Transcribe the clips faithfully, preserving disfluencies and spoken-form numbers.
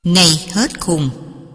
Ngày hết khùng.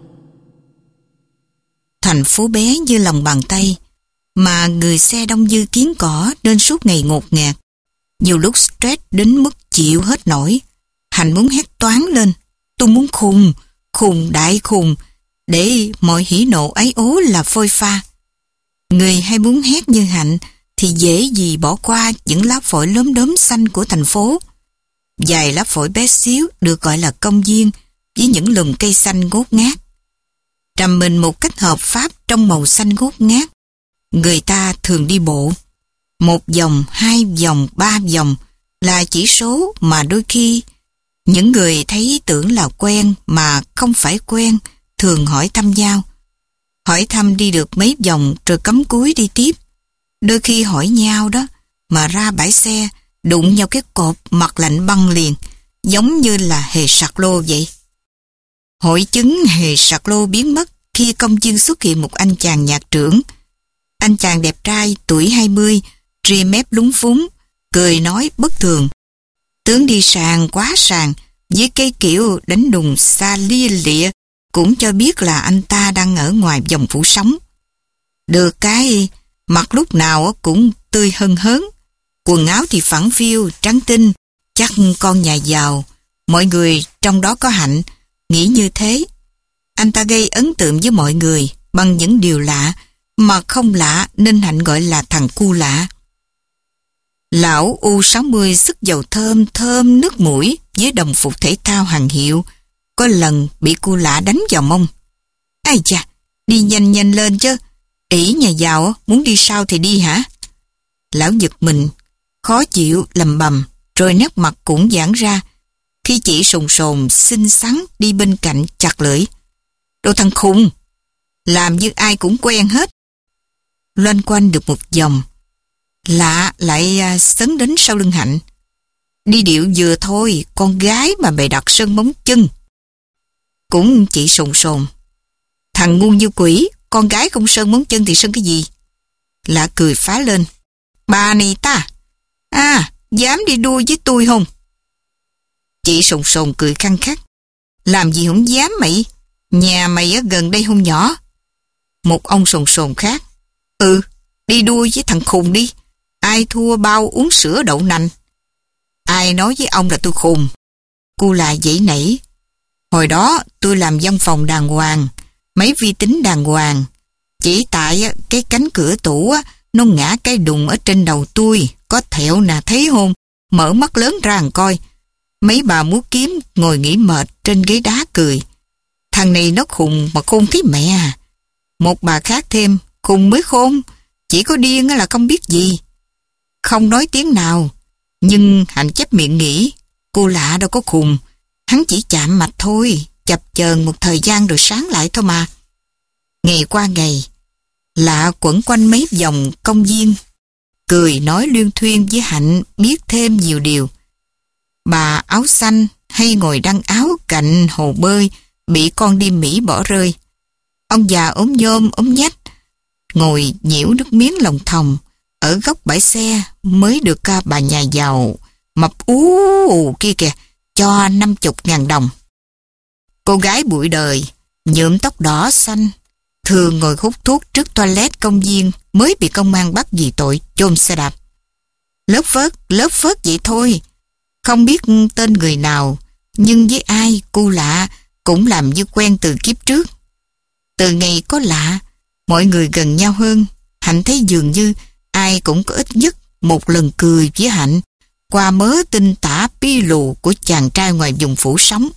Thành phố bé như lòng bàn tay, mà người xe đông như kiến cỏ nên suốt ngày ngột ngạt. Nhiều lúc stress đến mức chịu hết nổi. Hạnh muốn hét toáng lên: tôi muốn khùng, khùng đại khùng, để mọi hỉ nộ ái ố là phôi pha. Người hay muốn hét như Hạnh thì dễ gì bỏ qua những lá phổi lốm đốm xanh của thành phố. Vài lá phổi bé xíu được gọi là công viên, với những lùm cây xanh ngốt ngát. Trầm mình một cách hợp pháp trong màu xanh ngốt ngát, người ta thường đi bộ. Một vòng, hai vòng, ba vòng là chỉ số mà đôi khi những người thấy tưởng là quen mà không phải quen thường hỏi thăm nhau. Hỏi thăm đi được mấy vòng rồi cắm cúi đi tiếp. Đôi khi hỏi nhau đó mà ra bãi xe đụng nhau cái cột mặt lạnh băng liền, giống như là hề sạc lô vậy. Hội chứng hề sạc lô biến mất khi công viên xuất hiện một anh chàng nhạc trưởng. Anh chàng đẹp trai tuổi hai mươi, ria mép lúng phúng, cười nói bất thường. Tướng đi sàn quá sàn, với cái kiểu đánh đùng xa lia lịa cũng cho biết là anh ta đang ở ngoài vòng phủ sóng. Được cái mặt lúc nào cũng tươi hân hớn, quần áo thì phẳng phiu, trắng tinh, chắc con nhà giàu. Mọi người trong đó có Hạnh nghĩ như thế. Anh ta gây ấn tượng với mọi người bằng những điều lạ, mà không lạ nên Hạnh gọi là thằng cu lạ. Lão u sáu mươi sức dầu thơm thơm nước mũi với đồng phục thể thao hàng hiệu, có lần bị cu lạ đánh vào mông. Ai chà, đi nhanh nhanh lên chứ, ỷ nhà giàu muốn đi sau thì đi hả? Lão giật mình, khó chịu lầm bầm, rồi nét mặt cũng giãn ra khi chị sồn sồn xinh xắn đi bên cạnh chặt lưỡi. Đồ thằng khùng, làm như ai cũng quen hết. Loanh quanh được một vòng, lạ lại à, sấn đến sau lưng Hạnh. Đi điệu vừa thôi, con gái mà bày đặt sơn móng chân. Cũng chỉ sồn sồn. Thằng ngu như quỷ, con gái không sơn móng chân thì sơn cái gì? Lạ cười phá lên. Bà này ta, à, dám đi đua với tôi không? Chị sồn sồn cười khăng khắc. Làm gì không dám mày? Nhà mày ở gần đây không nhỏ? Một ông sồn sồn khác. Ừ, đi đua với thằng khùng đi. Ai thua bao uống sữa đậu nành. Ai nói với ông là tôi khùng? Cô là dãy nảy. Hồi đó tôi làm văn phòng đàng hoàng, máy vi tính đàng hoàng. Chỉ tại cái cánh cửa tủ nó ngã cái đùng ở trên đầu tôi. Có thẹo nè, thấy không? Mở mắt lớn ra mà coi. Mấy bà múa kiếm ngồi nghỉ mệt trên ghế đá cười. Thằng này nó khùng mà khôn thấy mẹ à. Một bà khác thêm, khùng mới khôn, chỉ có điên là không biết gì. Không nói tiếng nào, nhưng Hạnh chép miệng nghĩ, cô lạ đâu có khùng, hắn chỉ chạm mạch thôi, chập chờn một thời gian rồi sáng lại thôi mà. Ngày qua ngày, lạ quẩn quanh mấy vòng công viên, cười nói luyên thuyên với Hạnh biết thêm nhiều điều. Bà áo xanh hay ngồi đăng áo cạnh hồ bơi bị con đi Mỹ bỏ rơi. Ông già ốm nhôm ốm nhách ngồi nhiễu nước miếng lòng thòng ở góc bãi xe mới được ca bà nhà giàu mập ú kia kìa cho năm chục ngàn đồng. Cô gái bụi đời nhuộm tóc đỏ xanh thường ngồi hút thuốc trước toilet công viên mới bị công an bắt vì tội chôn xe đạp. Lớp phớt lớp phớt vậy thôi, không biết tên người nào, nhưng với ai cô lạ cũng làm như quen từ kiếp trước. Từ ngày có lạ, mọi người gần nhau hơn. Hạnh thấy dường như ai cũng có ít nhất một lần cười với Hạnh qua mớ tinh tả pi lù của chàng trai ngoài vùng phủ sóng.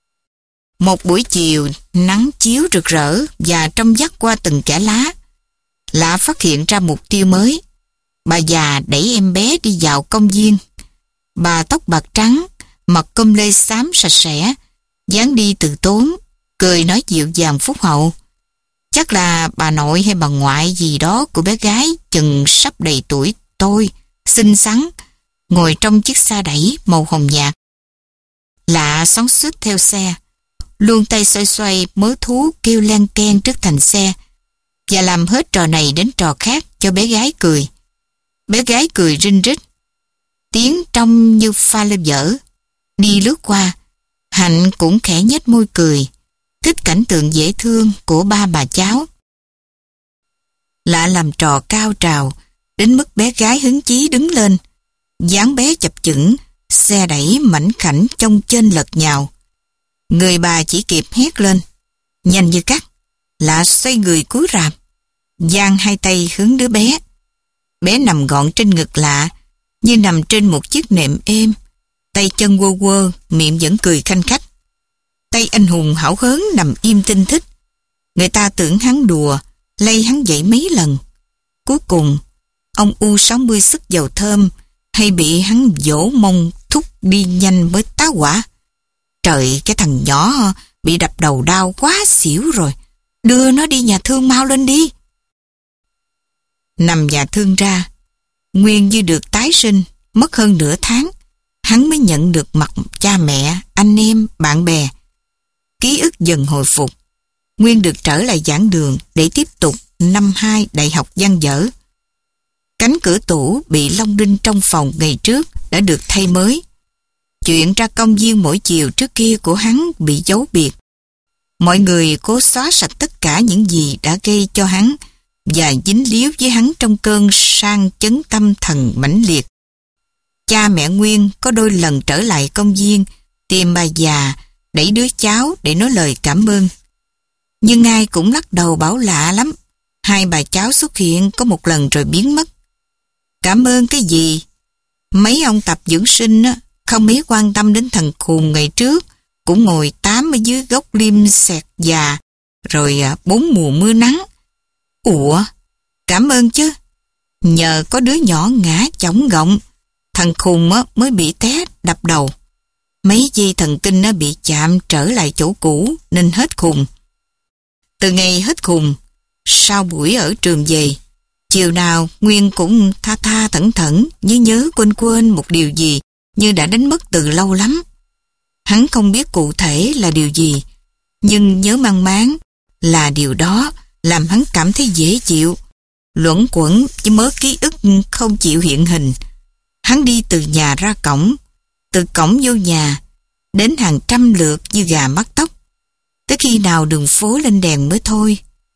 Một buổi chiều nắng chiếu rực rỡ và trong vắt qua từng chả lá, Lạ phát hiện ra mục tiêu mới. Bà già đẩy em bé đi dạo công viên. Bà tóc bạc trắng, mặc com lê xám sạch sẽ, dáng đi từ tốn, cười nói dịu dàng phúc hậu. Chắc là bà nội hay bà ngoại gì đó của bé gái chừng sắp đầy tuổi tôi, xinh xắn, ngồi trong chiếc xe đẩy màu hồng nhạt. Lạ xoắn xuýt theo xe, luôn tay xoay xoay mớ thú kêu len ken trước thành xe và làm hết trò này đến trò khác cho bé gái cười. Bé gái cười rinh rít, tiếng trông như pha lê dở. Đi lướt qua, Hạnh cũng khẽ nhếch môi cười, thích cảnh tượng dễ thương của ba bà cháu. Lạ làm trò cao trào, đến mức bé gái hứng chí đứng lên, dáng bé chập chững, xe đẩy mảnh khảnh chông chênh lật nhào. Người bà chỉ kịp hét lên, nhanh như cắt. Lạ xoay người cúi rạp, giang hai tay hướng đứa bé. Bé nằm gọn trên ngực Lạ, như nằm trên một chiếc nệm êm, tay chân quơ quơ, miệng vẫn cười khanh khách. Tay anh hùng hão hớn nằm im tinh thích. Người ta tưởng hắn đùa, lay hắn dậy mấy lần. Cuối cùng, ông U sáu mươi sức dầu thơm, hay bị hắn dỗ mông thúc đi nhanh mới tá hỏa. Trời, cái thằng nhỏ bị đập đầu đau quá xỉu rồi, đưa nó đi nhà thương mau lên đi. Nằm nhà thương ra, Nguyên như được tái sinh, mất hơn nửa tháng, hắn mới nhận được mặt cha mẹ, anh em, bạn bè. Ký ức dần hồi phục, Nguyên được trở lại giảng đường để tiếp tục năm hai đại học văn dở. Cánh cửa tủ bị long đinh trong phòng ngày trước đã được thay mới. Chuyện ra công viên mỗi chiều trước kia của hắn bị giấu biệt. Mọi người cố xóa sạch tất cả những gì đã gây cho hắn và dính líu với hắn trong cơn sang chấn tâm thần mãnh liệt. Cha mẹ Nguyên có đôi lần trở lại công viên tìm bà già đẩy đứa cháu để nói lời cảm ơn. Nhưng ai cũng lắc đầu bảo lạ lắm. Hai bà cháu xuất hiện có một lần rồi biến mất. Cảm ơn cái gì? Mấy ông tập dưỡng sinh á, không mấy quan tâm đến thằng khùng ngày trước, cũng ngồi tám ở dưới gốc liêm xẹt già, rồi à, bốn mùa mưa nắng. Ủa, cảm ơn chứ. Nhờ có đứa nhỏ ngã chỏng gọng, thằng khùng á, mới bị té đập đầu. Mấy dây thần kinh nó bị chạm trở lại chỗ cũ nên hết khùng. Từ ngày hết khùng, sau buổi ở trường về, chiều nào Nguyên cũng tha tha thẩn thẩn như nhớ quên quên một điều gì như đã đánh mất từ lâu lắm. Hắn không biết cụ thể là điều gì, nhưng nhớ mang máng là điều đó làm hắn cảm thấy dễ chịu, luẩn quẩn với mớ ký ức không chịu hiện hình. Hắn đi từ nhà ra cổng, từ cổng vô nhà, đến hàng trăm lượt như gà mắc tóc, tới khi nào đường phố lên đèn mới thôi.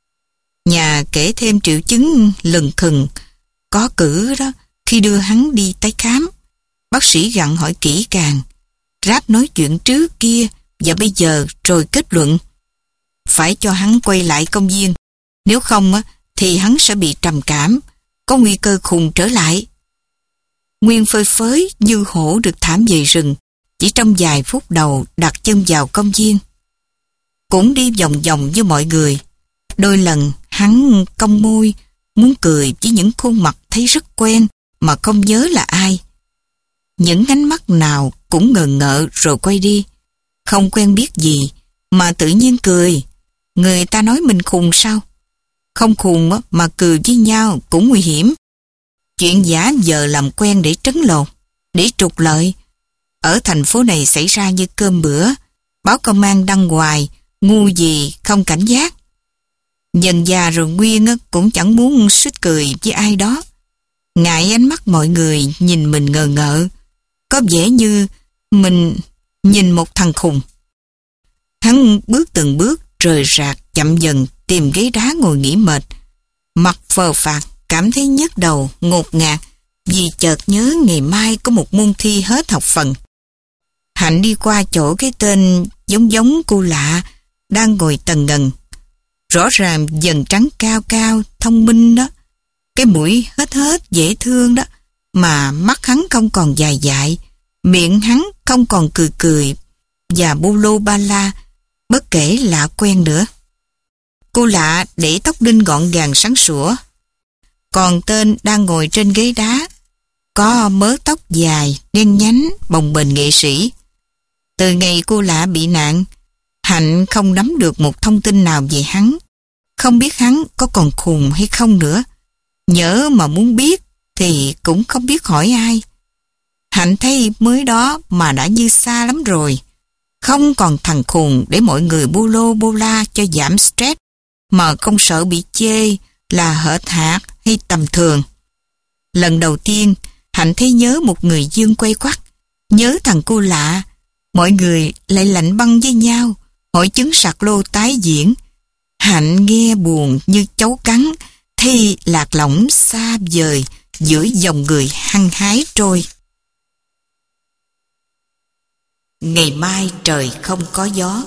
Nhà kể thêm triệu chứng lừng khừng, có cử đó khi đưa hắn đi tái khám. Bác sĩ gặng hỏi kỹ càng, ráp nói chuyện trước kia và bây giờ rồi kết luận. Phải cho hắn quay lại công viên, nếu không á, thì hắn sẽ bị trầm cảm, có nguy cơ khùng trở lại. Nguyên phơi phới như hổ được thảm về rừng, chỉ trong vài phút đầu đặt chân vào công viên. Cũng đi vòng vòng như mọi người. Đôi lần hắn cong môi, muốn cười với những khuôn mặt thấy rất quen mà không nhớ là ai. Những ánh mắt nào cũng ngờ ngợ rồi quay đi. Không quen biết gì mà tự nhiên cười. Người ta nói mình khùng sao? Không khùng mà cười với nhau cũng nguy hiểm. Chuyện giả giờ làm quen để trấn lột, để trục lợi. Ở thành phố này xảy ra như cơm bữa, báo công an đăng hoài, ngu gì không cảnh giác. Dần già rồi Nguyên cũng chẳng muốn suýt cười với ai đó. Ngại ánh mắt mọi người nhìn mình ngờ ngợ, có vẻ như mình nhìn một thằng khùng. Hắn bước từng bước rời rạc chậm dần tìm ghế đá ngồi nghỉ mệt. Mặt phờ phạc, cảm thấy nhức đầu, ngột ngạt vì chợt nhớ ngày mai có một môn thi hết học phần. Hạnh đi qua chỗ cái tên giống giống cô lạ đang ngồi tần ngần. Rõ ràng dần trắng cao cao, thông minh đó. Cái mũi hết hết dễ thương đó. Mà mắt hắn không còn dài dại, miệng hắn không còn cười cười và bô lô ba la, bất kể lạ quen nữa. Cô lạ để tóc đinh gọn gàng sáng sủa. Còn tên đang ngồi trên ghế đá, có mớ tóc dài, đen nhánh, bồng bềnh nghệ sĩ. Từ ngày cô lạ bị nạn, Hạnh không nắm được một thông tin nào về hắn. Không biết hắn có còn khùng hay không nữa. Nhỡ mà muốn biết thì cũng không biết hỏi ai. Hạnh thấy mới đó mà đã như xa lắm rồi. Không còn thằng khùng để mọi người bô lô bô la cho giảm stress, mà không sợ bị chê là hở hạc hay tầm thường. Lần đầu tiên Hạnh thấy nhớ một người dương quay quắt, nhớ thằng cô lạ, mọi người lại lạnh băng với nhau, hỏi chứng sạc lô tái diễn. Hạnh nghe buồn như cháu cắn, thì lạc lõng xa vời giữa dòng người hăng hái trôi. Ngày mai trời không có gió.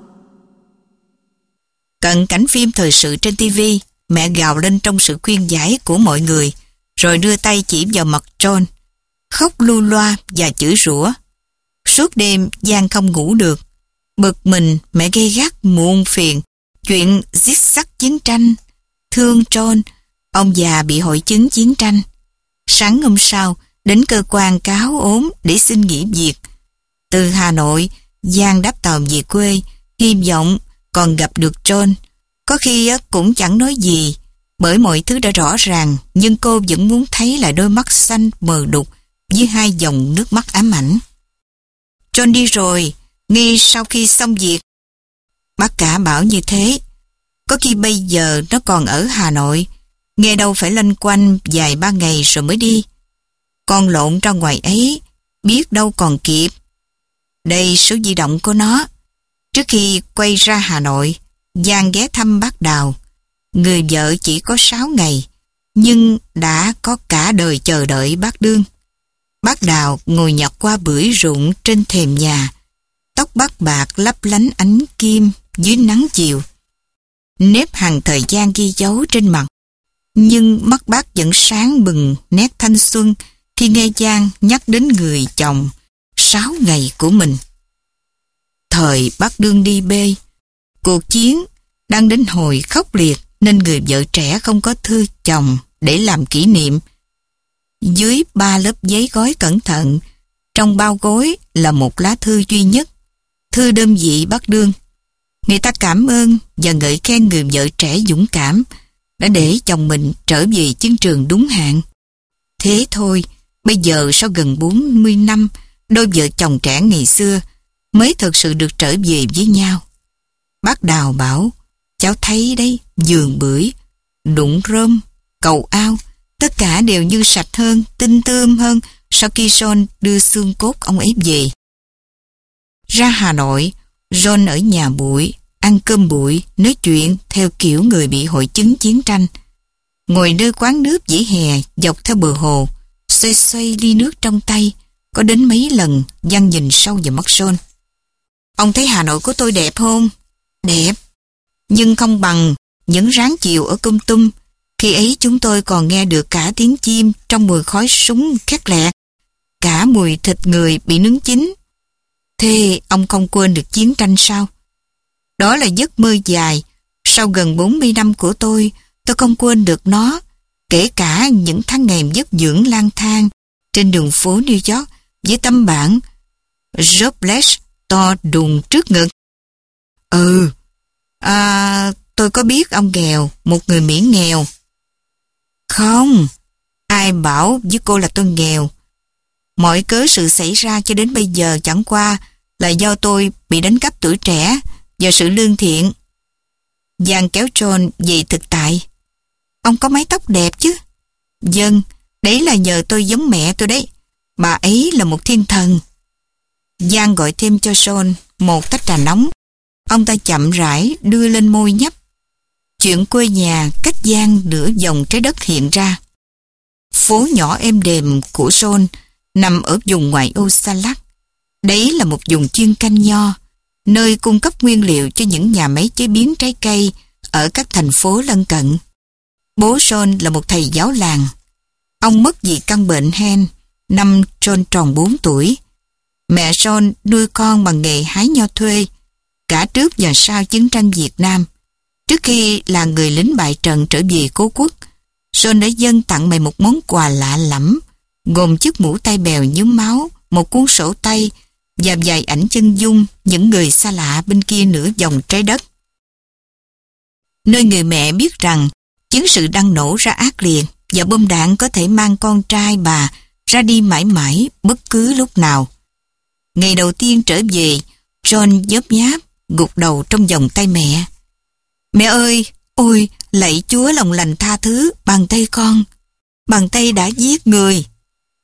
Cận cảnh phim thời sự trên ti vi, mẹ gào lên trong sự khuyên giải của mọi người, rồi đưa tay chỉ vào mặt John, khóc lu loa và chửi rủa. Suốt đêm Giang không ngủ được. Bực mình, mẹ gây gắt muộn phiền chuyện giết sắc chiến tranh. Thương John, ông già bị hội chứng chiến tranh. Sáng hôm sau, đến cơ quan cáo ốm để xin nghỉ việc. Từ Hà Nội, Giang đáp tàu về quê, hy vọng còn gặp được John. Có khi cũng chẳng nói gì, bởi mọi thứ đã rõ ràng, nhưng cô vẫn muốn thấy lại đôi mắt xanh mờ đục với hai dòng nước mắt ám ảnh. John đi rồi, ngay sau khi xong việc. Bác cả bảo như thế. Có khi bây giờ nó còn ở Hà Nội, nghe đâu phải loanh quanh vài ba ngày rồi mới đi. Con lộn ra ngoài ấy, biết đâu còn kịp. Đây số di động của nó. Trước khi quay ra Hà Nội, Giang ghé thăm bác Đào. Người vợ chỉ có sáu ngày, nhưng đã có cả đời chờ đợi bác Đương. Bác Đào ngồi nhặt qua bưởi rụng trên thềm nhà. Tóc bác bạc lấp lánh ánh kim dưới nắng chiều. Nếp hằn thời gian ghi dấu trên mặt. Nhưng mắt bác vẫn sáng bừng nét thanh xuân khi nghe Giang nhắc đến người chồng sáu ngày của mình. Thời bác Đương đi bê, cuộc chiến đang đến hồi khốc liệt nên người vợ trẻ không có thư chồng để làm kỷ niệm. Dưới ba lớp giấy gói cẩn thận, trong bao gối là một lá thư duy nhất, thư đơn vị bác Đương. Người ta cảm ơn và ngợi khen người vợ trẻ dũng cảm đã để chồng mình trở về chiến trường đúng hạn. Thế thôi, bây giờ sau gần bốn mươi năm, đôi vợ chồng trẻ ngày xưa mới thực sự được trở về với nhau. Bác Đào bảo, cháu thấy đấy, vườn bưởi, đụng rơm, cầu ao, tất cả đều như sạch hơn, tinh tươm hơn sau khi John đưa xương cốt ông ấy về. Ra Hà Nội, John ở nhà bụi, ăn cơm bụi, nói chuyện theo kiểu người bị hội chứng chiến tranh. Ngồi nơi quán nước vỉa hè dọc theo bờ hồ, xoay xoay ly nước trong tay, có đến mấy lần Giang nhìn sâu vào mắt John. Ông thấy Hà Nội của tôi đẹp không? Đẹp, nhưng không bằng những ráng chiều ở Kon Tum. Khi ấy chúng tôi còn nghe được cả tiếng chim trong mùi khói súng khét lẹt, cả mùi thịt người bị nướng chín. Thế ông không quên được chiến tranh sao? Đó là giấc mơ dài. Sau gần bốn mươi năm của tôi, tôi không quên được nó, kể cả những tháng ngày giấc dưỡng lang thang trên đường phố New York với tấm bảng Jobless to đùng trước ngực. Ừ, à, tôi có biết ông nghèo, một người Mỹ nghèo. Không, ai bảo với cô là tôi nghèo. Mọi cớ sự xảy ra cho đến bây giờ chẳng qua là do tôi bị đánh cắp tuổi trẻ và sự lương thiện. Giang kéo John về thực tại. Ông có mái tóc đẹp chứ? Vâng, đấy là nhờ tôi giống mẹ tôi đấy. Bà ấy là một thiên thần. Giang gọi thêm cho John một tách trà nóng. Ông ta chậm rãi đưa lên môi nhấp. Chuyện quê nhà cách Giang nửa vòng trái đất hiện ra. Phố nhỏ êm đềm của John nằm ở vùng ngoại ô xa lắc. Đấy là một vùng chuyên canh nho, nơi cung cấp nguyên liệu cho những nhà máy chế biến trái cây ở các thành phố lân cận. Bố John là một thầy giáo làng. Ông mất vì căn bệnh hen năm John tròn bốn tuổi. Mẹ John nuôi con bằng nghề hái nho thuê, cả trước và sau chiến tranh Việt Nam. Trước khi là người lính bại trận trở về cố quốc, John đã dâng tặng mẹ một món quà lạ lẫm, gồm chiếc mũ tay bèo nhúm máu, một cuốn sổ tay và vài ảnh chân dung những người xa lạ bên kia nửa vòng trái đất. Nơi người mẹ biết rằng chiến sự đang nổ ra ác liệt và bom đạn có thể mang con trai bà ra đi mãi mãi bất cứ lúc nào. Ngày đầu tiên trở về, John nhớp nháp, gục đầu trong vòng tay mẹ. Mẹ ơi, ôi, lạy Chúa lòng lành tha thứ bàn tay con. Bàn tay đã giết người.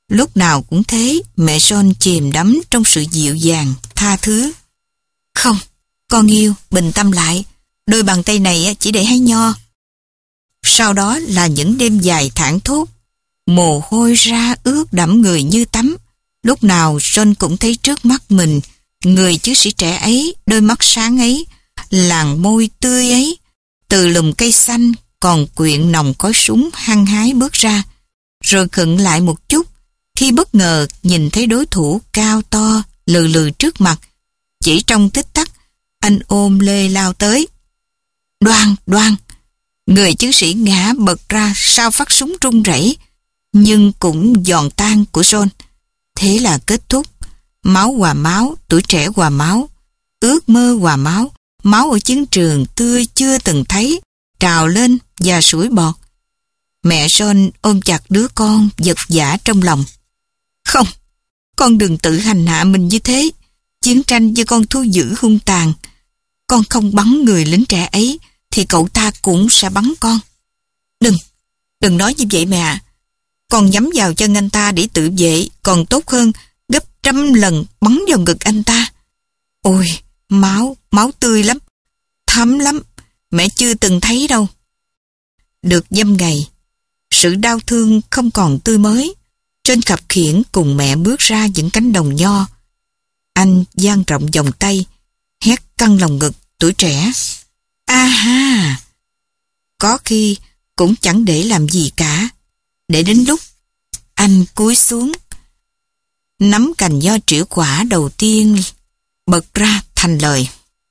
Lúc nào cũng thế, mẹ John chìm đắm trong sự dịu dàng, tha thứ. Không, con yêu, bình tâm lại. Đôi bàn tay này chỉ để hái nho. Sau đó là những đêm dài thảng thốt. Mồ hôi ra ướt đẫm người như tắm. Lúc nào John cũng thấy trước mắt mình người chiến sĩ trẻ ấy, đôi mắt sáng ấy, làn môi tươi ấy. Từ lùm cây xanh còn quyện nồng khói súng hăng hái bước ra. Rồi khựng lại một chút khi bất ngờ nhìn thấy đối thủ cao to lừ lừ trước mặt. Chỉ trong tích tắc, anh ôm lê lao tới. Đoan, đoan! Người chiến sĩ ngã bật ra sau phát súng rung rẩy, nhưng cũng giòn tan của John. Thế là kết thúc. Máu hòa máu, tuổi trẻ hòa máu, ước mơ hòa máu, máu ở chiến trường tươi chưa từng thấy, trào lên và sủi bọt. Mẹ John ôm chặt đứa con giật giã trong lòng. Không, con đừng tự hành hạ mình như thế. Chiến tranh với con thú dữ hung tàn. Con không bắn người lính trẻ ấy thì cậu ta cũng sẽ bắn con. Đừng, đừng nói như vậy mẹ ạ. Con nhắm vào chân anh ta để tự vệ còn tốt hơn gấp trăm lần bắn vào ngực anh ta. Ôi, máu, máu tươi lắm, thấm lắm, mẹ chưa từng thấy đâu. Được dăm ngày, sự đau thương không còn tươi mới. Trên khập khiễng cùng mẹ bước ra những cánh đồng nho. Anh dang rộng vòng tay, hét căng lòng ngực tuổi trẻ. A ha! Có khi cũng chẳng để làm gì cả. Để đến lúc anh cúi xuống, nắm cành nho trĩu quả đầu tiên bật ra thành lời.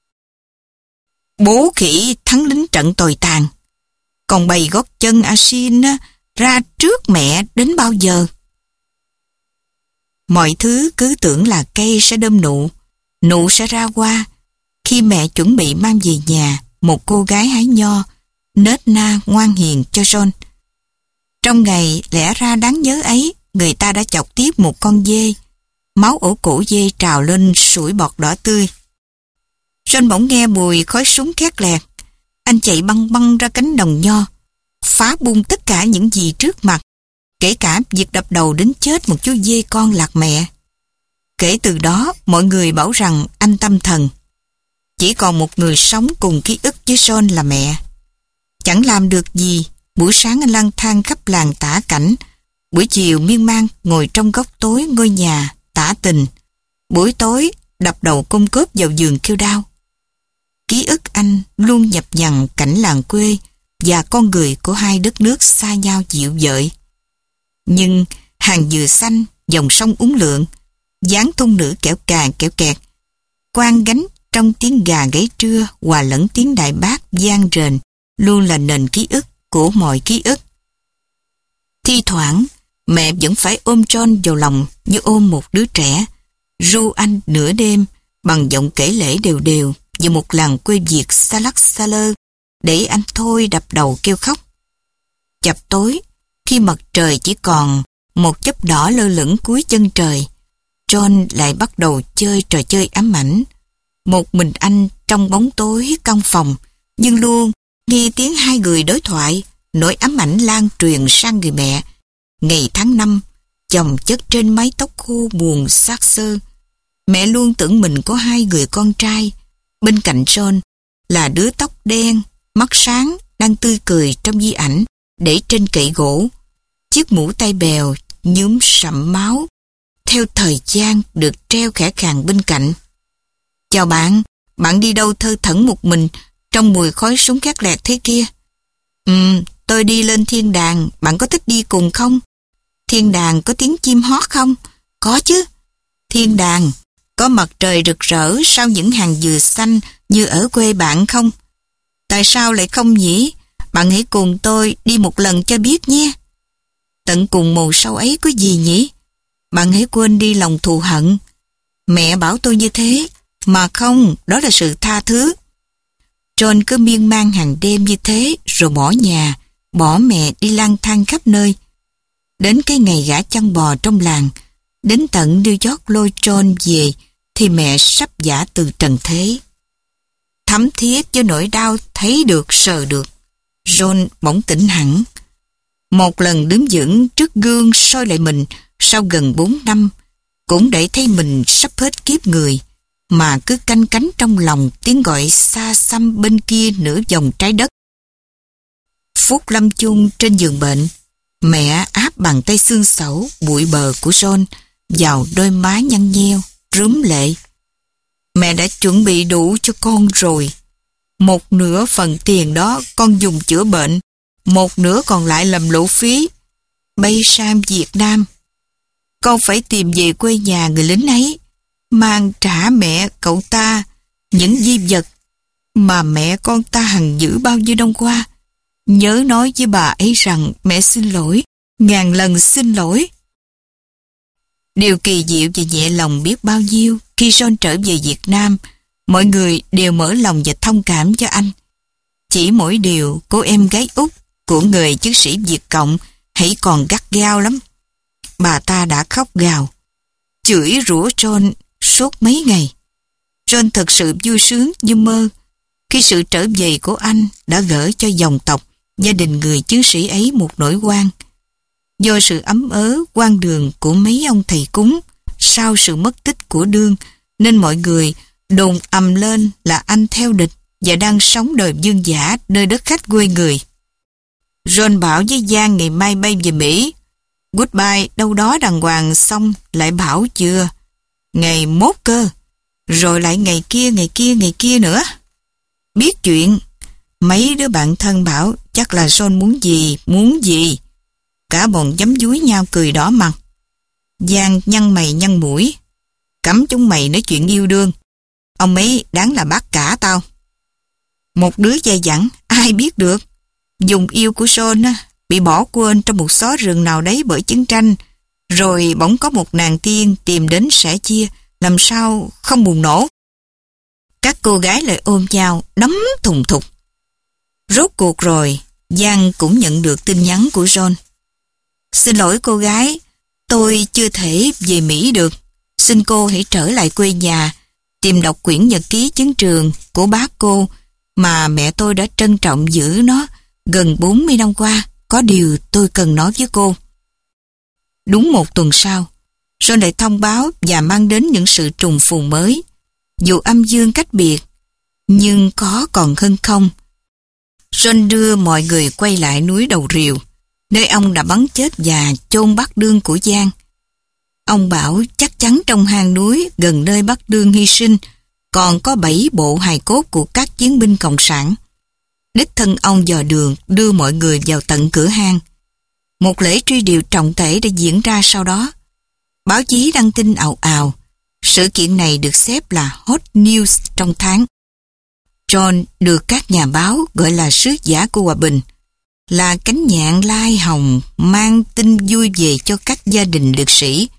Bố khỉ thắng lính trận tồi tàn, còn bầy gót chân Asin ra trước mẹ đến bao giờ? Mọi thứ cứ tưởng là cây sẽ đơm nụ, nụ sẽ ra hoa. Khi mẹ chuẩn bị mang về nhà một cô gái hái nho, nết na ngoan hiền cho John. Trong ngày lẽ ra đáng nhớ ấy, người ta đã chọc tiếp một con dê. Máu ổ cổ dê trào lên sủi bọt đỏ tươi. John bỗng nghe mùi khói súng khét lẹt. Anh chạy băng băng ra cánh đồng nho, phá bung tất cả những gì trước mặt, kể cả việc đập đầu đến chết một chú dê con lạc mẹ. Kể từ đó, mọi người bảo rằng anh tâm thần. Chỉ còn một người sống cùng ký ức với John là mẹ. Chẳng làm được gì, buổi sáng anh lang thang khắp làng tả cảnh, buổi chiều miên man ngồi trong góc tối ngôi nhà tả tình, buổi tối đập đầu cung cướp vào giường kêu đau. Ký ức anh luôn nhập nhằng cảnh làng quê và con người của hai đất nước xa nhau dịu dợi. Nhưng hàng dừa xanh, dòng sông uốn lượn, dáng thung nữ kẻo càng kẻo kẹt, quang gánh trong tiếng gà gáy trưa hòa lẫn tiếng đại bác vang rền luôn là nền ký ức của mọi ký ức. Thi thoảng, mẹ vẫn phải ôm John vào lòng như ôm một đứa trẻ, ru anh nửa đêm bằng giọng kể lể đều đều về một làng quê Việt xa lắc xa lơ, để anh thôi đập đầu kêu khóc. Chập tối, khi mặt trời chỉ còn một chớp đỏ lơ lửng cuối chân trời, John lại bắt đầu chơi trò chơi ám ảnh. Một mình anh trong bóng tối căn phòng, nhưng luôn nghe tiếng hai người đối thoại, nỗi ám ảnh lan truyền sang người mẹ. Ngày tháng năm, chồng chất trên mái tóc khô buồn xác xơ. Mẹ luôn tưởng mình có hai người con trai. Bên cạnh John là đứa tóc đen, mắt sáng, đang tươi cười trong di ảnh để trên kệ gỗ. Chiếc mũ tay bèo nhuốm sậm máu theo thời gian được treo khẽ khàng bên cạnh. Chào bạn, bạn đi đâu thơ thẩn một mình trong mùi khói súng khét lẹt thế kia? Ừ, tôi đi lên thiên đàng, bạn có thích đi cùng không? Thiên đàng có tiếng chim hót không? Có chứ. Thiên đàng có mặt trời rực rỡ sau những hàng dừa xanh như ở quê bạn không? Tại sao lại không nhỉ? Bạn hãy cùng tôi đi một lần cho biết nhé. Tận cùng mồ sâu ấy có gì nhỉ? Bạn hãy quên đi lòng thù hận. Mẹ bảo tôi như thế, mà không, đó là sự tha thứ. John cứ miên man hàng đêm như thế, rồi bỏ nhà, bỏ mẹ đi lang thang khắp nơi. Đến cái ngày gã chăn bò trong làng, đến tận New York lôi John về, thì mẹ sắp giã từ trần thế. Thấm thiết với nỗi đau thấy được, sờ được, John bỗng tỉnh hẳn. Một lần đứng vững trước gương soi lại mình, sau gần bốn năm, cũng để thấy mình sắp hết kiếp người, mà cứ canh cánh trong lòng tiếng gọi xa xăm bên kia nửa vòng trái đất. Phút lâm chung trên giường bệnh, mẹ áp bàn tay xương xẩu bụi bờ của John vào đôi má nhăn nheo, rướm lệ. Mẹ đã chuẩn bị đủ cho con rồi. Một nửa phần tiền đó con dùng chữa bệnh, một nửa còn lại làm lộ phí. Bay sang Việt Nam, con phải tìm về quê nhà người lính ấy, mang trả mẹ cậu ta những di vật mà mẹ con ta hằng giữ bao nhiêu năm qua. Nhớ nói với bà ấy rằng mẹ xin lỗi, ngàn lần xin lỗi. Điều kỳ diệu và nhẹ lòng biết bao nhiêu khi John trở về Việt Nam, mọi người đều mở lòng và thông cảm cho anh. Chỉ mỗi điều cô em gái út của người chiến sĩ Việt Cộng hãy còn gắt gao lắm. Bà ta đã khóc gào, chửi rủa John suốt mấy ngày. John thật sự vui sướng như mơ khi sự trở về của anh đã gỡ cho dòng tộc, gia đình người chiến sĩ ấy một nỗi oan. Do sự ấm ớ quan đường của mấy ông thầy cúng sau sự mất tích của Đương, nên mọi người đồn ầm lên là anh theo địch và đang sống đời dương dã nơi đất khách quê người. John bảo với Giang ngày mai bay về Mỹ. Goodbye đâu đó đàng hoàng xong lại bảo chưa. Ngày mốt cơ. Rồi lại ngày kia, ngày kia, ngày kia nữa. Biết chuyện. Mấy đứa bạn thân bảo chắc là John muốn gì, muốn gì. Cả bọn giấm dúi nhau cười đỏ mặt. Giang nhăn mày nhăn mũi. Cấm chúng mày nói chuyện yêu đương. Ông ấy đáng là bác cả tao. Một đứa dai dẳng, ai biết được. Dùng yêu của John á, bị bỏ quên trong một xó rừng nào đấy bởi chiến tranh, rồi bỗng có một nàng tiên tìm đến sẻ chia, làm sao không bùng nổ. Các cô gái lại ôm nhau, đấm thùng thục. Rốt cuộc rồi, Giang cũng nhận được tin nhắn của John. Xin lỗi cô gái, tôi chưa thể về Mỹ được. Xin cô hãy trở lại quê nhà, tìm đọc quyển nhật ký chiến trường của bác cô mà mẹ tôi đã trân trọng giữ nó gần bốn mươi năm qua. Có điều tôi cần nói với cô. Đúng một tuần sau, John lại thông báo và mang đến những sự trùng phùng mới. Dù âm dương cách biệt, nhưng có còn hơn không. John đưa mọi người quay lại núi Đầu Rìu, nơi ông đã bắn chết và chôn Bác Đương của Giang. Ông bảo chắc chắn trong hang núi gần nơi Bác Đương hy sinh còn có bảy bộ hài cốt của các chiến binh cộng sản. Đích thân ông dò đường đưa mọi người vào tận cửa hang. Một lễ truy điệu trọng thể đã diễn ra sau đó. Báo chí đăng tin ào ào. Sự kiện này được xếp là hot news trong tháng. John được các nhà báo gọi là sứ giả của hòa bình, là cánh nhạn lai hồng mang tin vui về cho các gia đình liệt sĩ.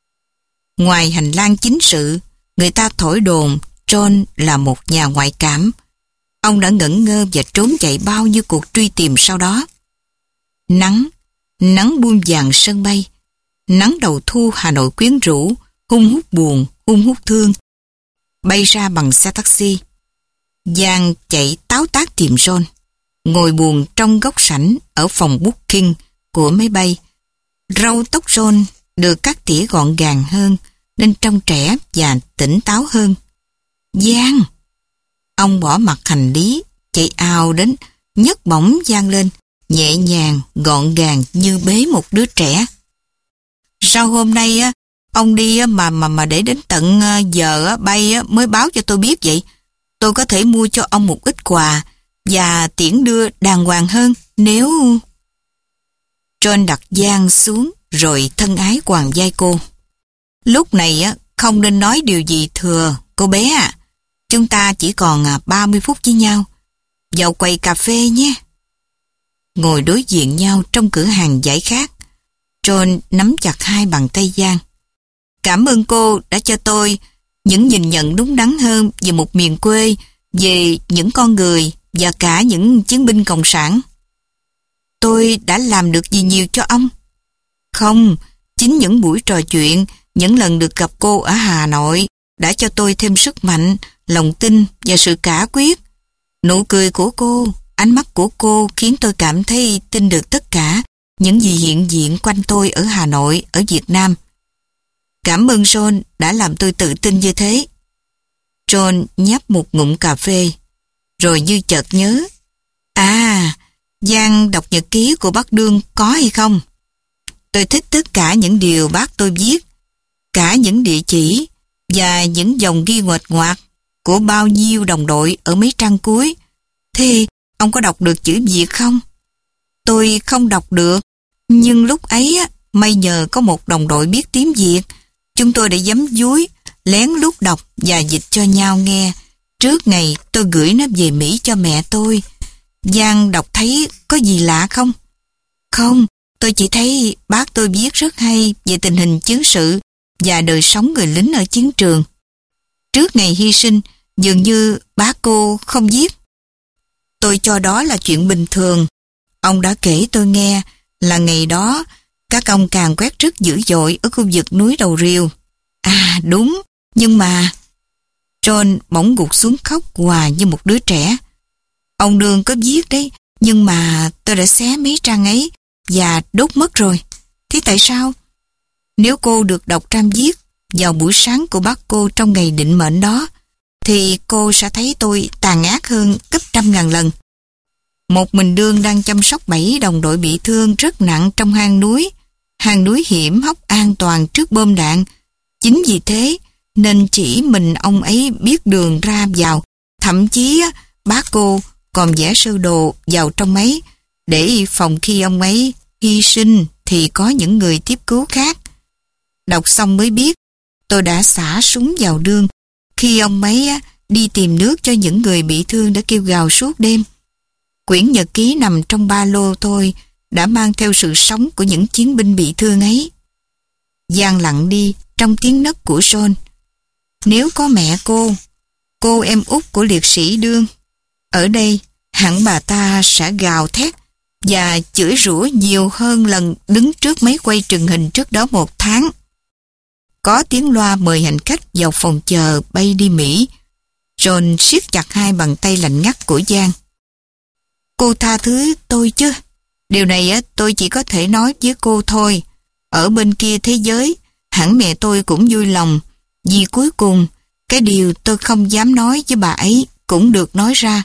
Ngoài hành lang chính sự, người ta thổi đồn John là một nhà ngoại cảm. Ông đã ngẩn ngơ và trốn chạy bao nhiêu cuộc truy tìm sau đó. Nắng, nắng buông vàng sân bay, nắng đầu thu Hà Nội quyến rũ, hung hút buồn, hung hút thương. Bay ra bằng xe taxi. Giang chạy táo tát tìm John, ngồi buồn trong góc sảnh ở phòng booking của máy bay. Râu tóc John được cắt tỉa gọn gàng hơn, nên trông trẻ và tỉnh táo hơn. Giang! Ông bỏ mặt hành lý, chạy ào đến, nhấc bổng Giang lên, nhẹ nhàng, gọn gàng như bế một đứa trẻ. Sao hôm nay á, ông đi mà mà mà để đến tận giờ bay mới báo cho tôi biết vậy? Tôi có thể mua cho ông một ít quà và tiễn đưa đàng hoàng hơn nếu... John đặt Giang xuống rồi thân ái quàng vai cô. Lúc này á, không nên nói điều gì thừa, cô bé ạ. À. Chúng ta chỉ còn ba mươi phút với nhau. Vào quầy cà phê nhé. Ngồi đối diện nhau trong cửa hàng giải khát, John nắm chặt hai bàn tay Giang. Cảm ơn cô đã cho tôi những nhìn nhận đúng đắn hơn về một miền quê, về những con người và cả những chiến binh cộng sản. Tôi đã làm được gì nhiều cho ông? Không, chính những buổi trò chuyện, những lần được gặp cô ở Hà Nội đã cho tôi thêm sức mạnh, lòng tin và sự cả quyết. Nụ cười của cô, ánh mắt của cô khiến tôi cảm thấy tin được tất cả những gì hiện diện quanh tôi ở Hà Nội, ở Việt Nam. Cảm ơn John đã làm tôi tự tin như thế. John nhấp một ngụm cà phê, rồi như chợt nhớ. À, Giang đọc nhật ký của bác Đương có hay không? Tôi thích tất cả những điều bác tôi viết, cả những địa chỉ và những dòng ghi nguệch ngoạc của bao nhiêu đồng đội ở mấy trang cuối. Thế ông có đọc được chữ Việt không? Tôi không đọc được, nhưng lúc ấy may nhờ có một đồng đội biết tiếng Việt. Chúng tôi đã giấm dúi, lén lút đọc và dịch cho nhau nghe. Trước ngày tôi gửi nó về Mỹ cho mẹ tôi. Giang đọc thấy có gì lạ không? Không, tôi chỉ thấy bác tôi viết rất hay về tình hình chiến sự và đời sống người lính ở chiến trường. Trước ngày hy sinh, dường như bác cô không viết. Tôi cho đó là chuyện bình thường. Ông đã kể tôi nghe là ngày đó các ông càn quét rất dữ dội ở khu vực núi Đầu Riều. À đúng, nhưng mà... John bỗng gục xuống khóc hoà như một đứa trẻ. Ông Đương có viết đấy, nhưng mà tôi đã xé mấy trang ấy và đốt mất rồi. Thế tại sao? Nếu cô được đọc trang viết vào buổi sáng của bác cô trong ngày định mệnh đó, thì cô sẽ thấy tôi tàn ác hơn gấp trăm ngàn lần. Một mình Đương đang chăm sóc bảy đồng đội bị thương rất nặng trong hang núi. Hang núi hiểm hóc an toàn trước bom đạn. Chính vì thế nên chỉ mình ông ấy biết đường ra vào. Thậm chí bác cô còn vẽ sơ đồ vào trong ấy để phòng khi ông ấy hy sinh thì có những người tiếp cứu khác. Đọc xong mới biết tôi đã xả súng vào Đương khi ông ấy đi tìm nước cho những người bị thương đã kêu gào suốt đêm. Quyển nhật ký nằm trong ba lô tôi đã mang theo sự sống của những chiến binh bị thương ấy. Giang lặng đi trong tiếng nấc của John. Nếu có mẹ cô, cô em út của liệt sĩ Đương, ở đây hẳn bà ta sẽ gào thét và chửi rủa nhiều hơn lần đứng trước máy quay truyền hình trước đó một tháng. Có tiếng loa mời hành khách vào phòng chờ bay đi Mỹ. John siết chặt hai bàn tay lạnh ngắt của Giang. Cô tha thứ tôi chứ. Điều này á tôi chỉ có thể nói với cô thôi. Ở bên kia thế giới, hẳn mẹ tôi cũng vui lòng. Vì cuối cùng, cái điều tôi không dám nói với bà ấy cũng được nói ra.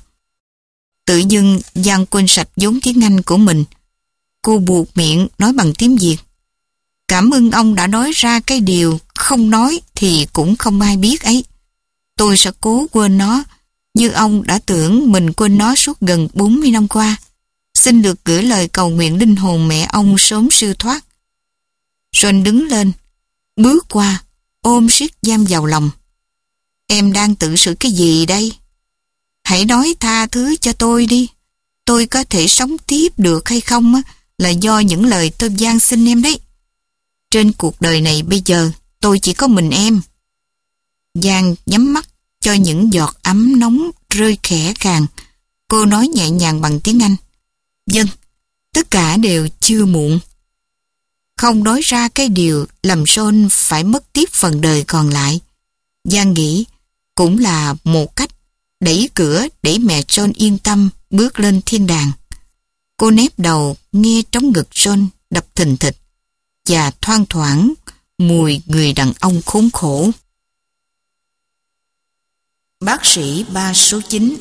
Tự dưng Giang quên sạch vốn tiếng Anh của mình. Cô buộc miệng nói bằng tiếng Việt. Cảm ơn ông đã nói ra cái điều không nói thì cũng không ai biết ấy. Tôi sẽ cố quên nó, như ông đã tưởng mình quên nó suốt gần bốn mươi năm qua. Xin được gửi lời cầu nguyện linh hồn mẹ ông sớm siêu thoát. John đứng lên, bước qua, ôm siết Giang vào lòng. Em đang tự sự cái gì đây? Hãy nói tha thứ cho tôi đi. Tôi có thể sống tiếp được hay không á, là do những lời tôi van xin em đấy. Trên cuộc đời này bây giờ, tôi chỉ có mình em. Giang nhắm mắt cho những giọt ấm nóng rơi khẽ khàng. Cô nói nhẹ nhàng bằng tiếng Anh. Vâng, tất cả đều chưa muộn. Không nói ra cái điều làm John phải mất tiếp phần đời còn lại. Giang nghĩ cũng là một cách đẩy cửa để mẹ John yên tâm bước lên thiên đàng. Cô nép đầu nghe trống ngực John đập thình thịch và thoang thoảng mùi người đàn ông khốn khổ. Bác sĩ ba số chín.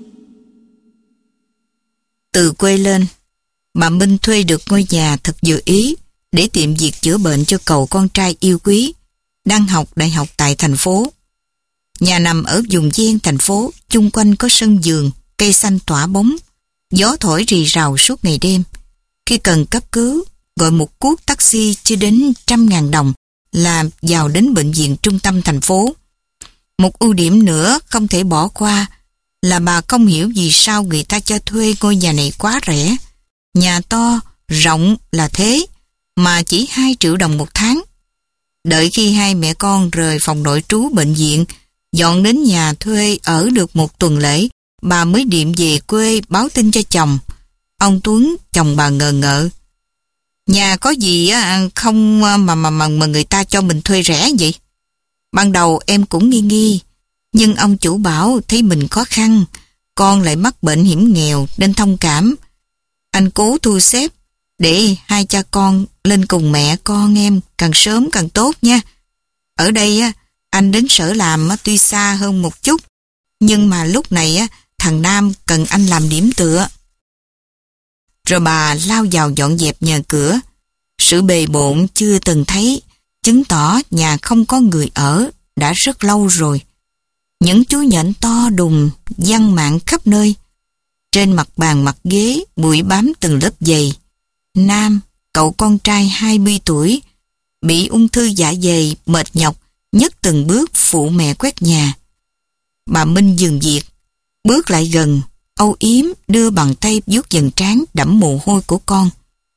Từ quê lên, bà Minh thuê được ngôi nhà thật vừa ý để tiệm việc chữa bệnh cho cậu con trai yêu quý, đang học đại học tại thành phố. Nhà nằm ở vùng ven thành phố, chung quanh có sân vườn, cây xanh tỏa bóng, gió thổi rì rào suốt ngày đêm. Khi cần cấp cứu, gọi một cuốc taxi chưa đến trăm ngàn đồng là vào đến bệnh viện trung tâm thành phố. Một ưu điểm nữa không thể bỏ qua là bà không hiểu vì sao người ta cho thuê ngôi nhà này quá rẻ. Nhà to, rộng là thế, mà chỉ hai triệu đồng một tháng. Đợi khi hai mẹ con rời phòng nội trú bệnh viện, dọn đến nhà thuê ở được một tuần lễ, bà mới điện về quê báo tin cho chồng. Ông Tuấn, chồng bà ngờ ngợ. Nhà có gì không mà mà mà, mà người ta cho mình thuê rẻ vậy? Ban đầu em cũng nghi nghi, nhưng ông chủ bảo thấy mình khó khăn, con lại mắc bệnh hiểm nghèo nên thông cảm. Anh cố thu xếp, Để hai cha con lên cùng mẹ con em, càng sớm càng tốt nha. Ở đây á, anh đến sở làm á, tuy xa hơn một chút, nhưng mà lúc này á, thằng Nam cần anh làm điểm tựa. Rồi bà lao vào dọn dẹp nhà cửa. Sự bề bộn chưa từng thấy, chứng tỏ nhà không có người ở đã rất lâu rồi. Những chú nhện to đùng văng mạng khắp nơi. Trên mặt bàn mặt ghế bụi bám từng lớp giày. Nam, cậu con trai hai mươi tuổi, bị ung thư dạ dày mệt nhọc, nhấc từng bước phụ mẹ quét nhà. Bà Minh dừng việc, bước lại gần, âu yếm đưa bàn tay vuốt dần trán đẫm mồ hôi của con.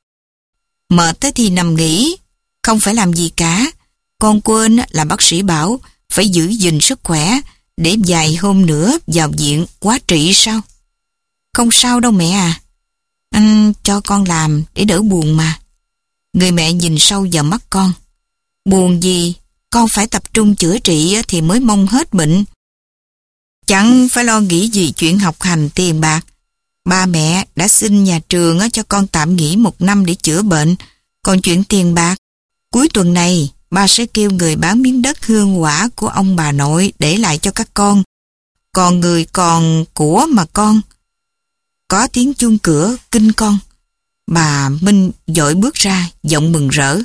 Mệt tới thì nằm nghỉ, không phải làm gì cả. Con quên là bác sĩ bảo phải giữ gìn sức khỏe để vài hôm nữa vào viện quá trị sao? Không sao đâu mẹ à. Anh cho con làm để đỡ buồn mà. Người mẹ nhìn sâu vào mắt con. Buồn gì? Con phải tập trung chữa trị thì mới mong hết bệnh. Chẳng phải lo nghĩ gì chuyện học hành tiền bạc. Ba mẹ đã xin nhà trường cho con tạm nghỉ một năm để chữa bệnh. Còn chuyện tiền bạc, cuối tuần này ba sẽ kêu người bán miếng đất hương quả của ông bà nội để lại cho các con. Còn người còn của mà con. Có tiếng chuông cửa kinh con. Bà Minh vội bước ra, giọng mừng rỡ.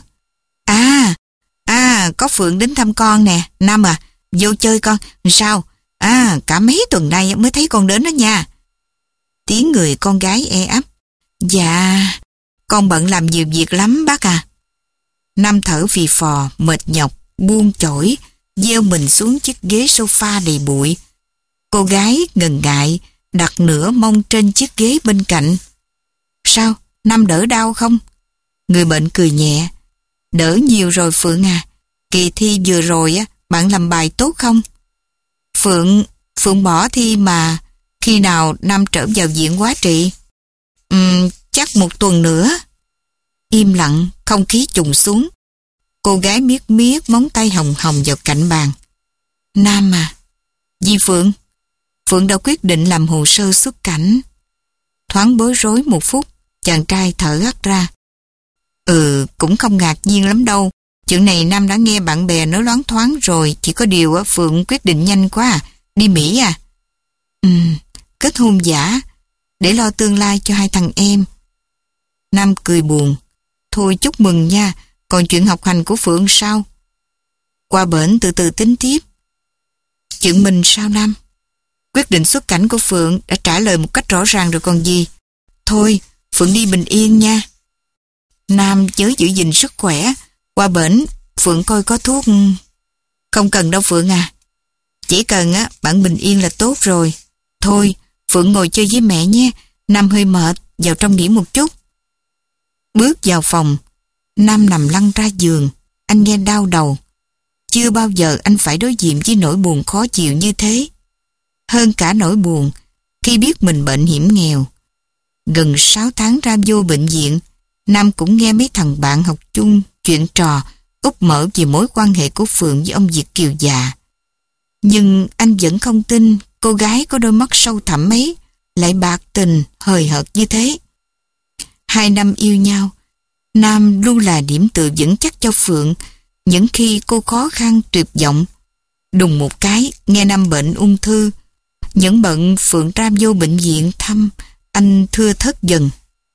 À, à, có Phượng đến thăm con nè. Nam à, vô chơi con. Sao? À, cả mấy tuần nay mới thấy con đến đó nha. Tiếng người con gái e ấp. Dạ, con bận làm nhiều việc lắm bác à. Nam thở phì phò, mệt nhọc, buông chổi, gieo mình xuống chiếc ghế sofa đầy bụi. Cô gái ngần ngại, đặt nửa mông trên chiếc ghế bên cạnh. Sao, Nam đỡ đau không? Người bệnh cười nhẹ. Đỡ nhiều rồi Phượng à. Kỳ thi vừa rồi á, bạn làm bài tốt không? Phượng, Phượng bỏ thi mà. Khi nào Nam trở vào viện hóa trị? Ừm, chắc một tuần nữa. Im lặng, không khí trùng xuống. Cô gái miết miết móng tay hồng hồng vào cạnh bàn. Nam à. Gì Phượng? Phượng đã quyết định làm hồ sơ xuất cảnh. Thoáng bối rối một phút, chàng trai thở hắt ra. Ừ, cũng không ngạc nhiên lắm đâu. Chuyện này Nam đã nghe bạn bè nói loáng thoáng rồi. Chỉ có điều Phượng quyết định nhanh quá à. Đi Mỹ à? Ừ, kết hôn giả để lo tương lai cho hai thằng em. Nam cười buồn. Thôi chúc mừng nha. Còn chuyện học hành của Phượng sao? Qua bển từ từ tính tiếp. Chuyện mình sao Nam? Quyết định xuất cảnh của Phượng đã trả lời một cách rõ ràng rồi còn gì. Thôi, Phượng đi bình yên nha. Nam nhớ giữ gìn sức khỏe. Qua bển, Phượng coi có thuốc. Không cần đâu Phượng à. Chỉ cần á, bạn bình yên là tốt rồi. Thôi, Phượng ngồi chơi với mẹ nhé. Nam hơi mệt, vào trong nghỉ một chút. Bước vào phòng, Nam nằm lăn ra giường. Anh nghe đau đầu. Chưa bao giờ anh phải đối diện với nỗi buồn khó chịu như thế. Hơn cả nỗi buồn khi biết mình bệnh hiểm nghèo. Gần sáu tháng ra vô bệnh viện, Nam cũng nghe mấy thằng bạn học chung chuyện trò úp mở về mối quan hệ của Phượng với ông Việt kiều già. Nhưng anh vẫn không tin cô gái có đôi mắt sâu thẳm ấy lại bạc tình, hời hợt như thế. Hai năm yêu nhau, Nam luôn là điểm tựa vững chắc cho Phượng những khi cô khó khăn tuyệt vọng. Đùng một cái, nghe Nam bệnh ung thư, những bận Phượng ra vô bệnh viện thăm, anh thưa thớt dần.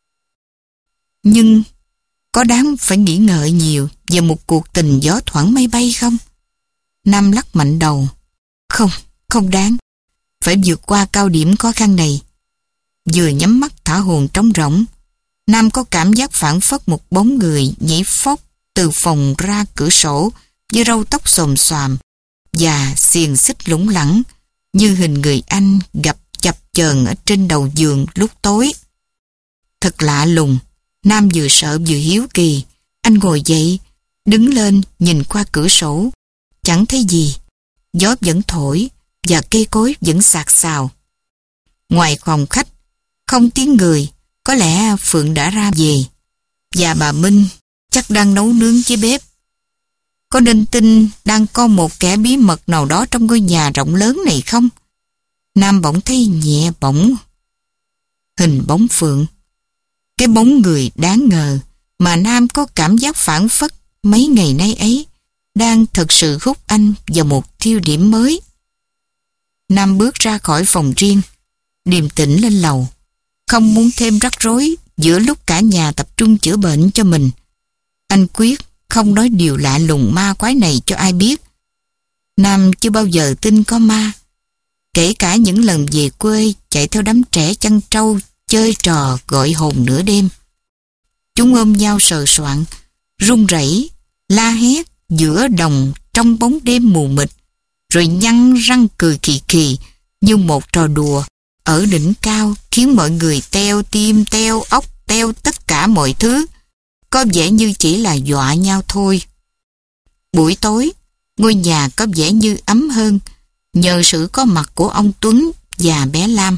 Nhưng có đáng phải nghĩ ngợi nhiều về một cuộc tình gió thoảng mây bay không? Nam lắc mạnh đầu. Không, không đáng. Phải vượt qua cao điểm khó khăn này. Vừa nhắm mắt thả hồn trống rỗng, Nam có cảm giác phảng phất một bóng người nhảy phóc từ phòng ra cửa sổ với râu tóc xồm xoàm và xiềng xích lủng lẳng như hình người anh gặp chập chờn ở trên đầu giường lúc tối. Thật lạ lùng. Nam vừa sợ vừa hiếu kỳ. Anh ngồi dậy, đứng lên nhìn qua cửa sổ. Chẳng thấy gì. Gió vẫn thổi và cây cối vẫn xạc xào. Ngoài phòng khách, không tiếng người. Có lẽ Phượng đã ra về. Và bà Minh chắc đang nấu nướng dưới bếp. Có nên tin đang có một kẻ bí mật nào đó trong ngôi nhà rộng lớn này không? Nam bỗng thấy nhẹ bỗng hình bóng Phượng. Cái bóng người đáng ngờ mà Nam có cảm giác phảng phất mấy ngày nay ấy đang thật sự hút anh vào một tiêu điểm mới. Nam bước ra khỏi phòng riêng, điềm tĩnh lên lầu, không muốn thêm rắc rối giữa lúc cả nhà tập trung chữa bệnh cho mình. Anh quyết không nói điều lạ lùng ma quái này cho ai biết. Nam chưa bao giờ tin có ma, kể cả những lần về quê chạy theo đám trẻ chăn trâu chơi trò gọi hồn nửa đêm. Chúng ôm nhau sờ soạng, run rẩy, la hét giữa đồng trong bóng đêm mù mịt, rồi nhăn răng cười kỳ kỳ như một trò đùa ở đỉnh cao, khiến mọi người teo tim, teo óc, teo tất cả mọi thứ, có vẻ như chỉ là dọa nhau thôi. Buổi tối, ngôi nhà có vẻ như ấm hơn nhờ sự có mặt của ông Tuấn và bé Lam.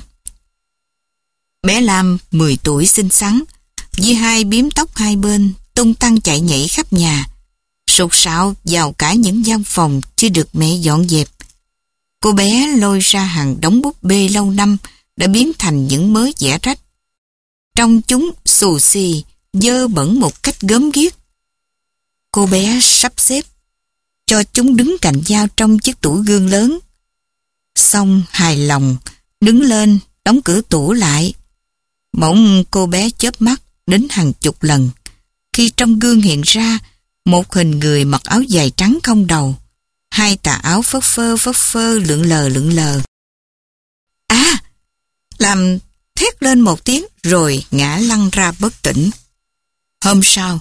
Bé Lam mười tuổi xinh xắn, với hai bím tóc hai bên, tung tăng chạy nhảy khắp nhà, sục sạo vào cả những gian phòng chưa được mẹ dọn dẹp. Cô bé lôi ra hàng đống búp bê lâu năm đã biến thành những mớ vẽ rách. Trong chúng xù xì, dơ bẩn một cách gớm ghiếc. Cô bé sắp xếp cho chúng đứng cạnh nhau trong chiếc tủ gương lớn. Xong hài lòng, đứng lên, đóng cửa tủ lại. Bỗng cô bé chớp mắt đến hàng chục lần, khi trong gương hiện ra một hình người mặc áo dài trắng không đầu, hai tà áo phất phơ phất phơ lượn lờ lượn lờ. À! Làm thét lên một tiếng rồi ngã lăn ra bất tỉnh. Hôm sau,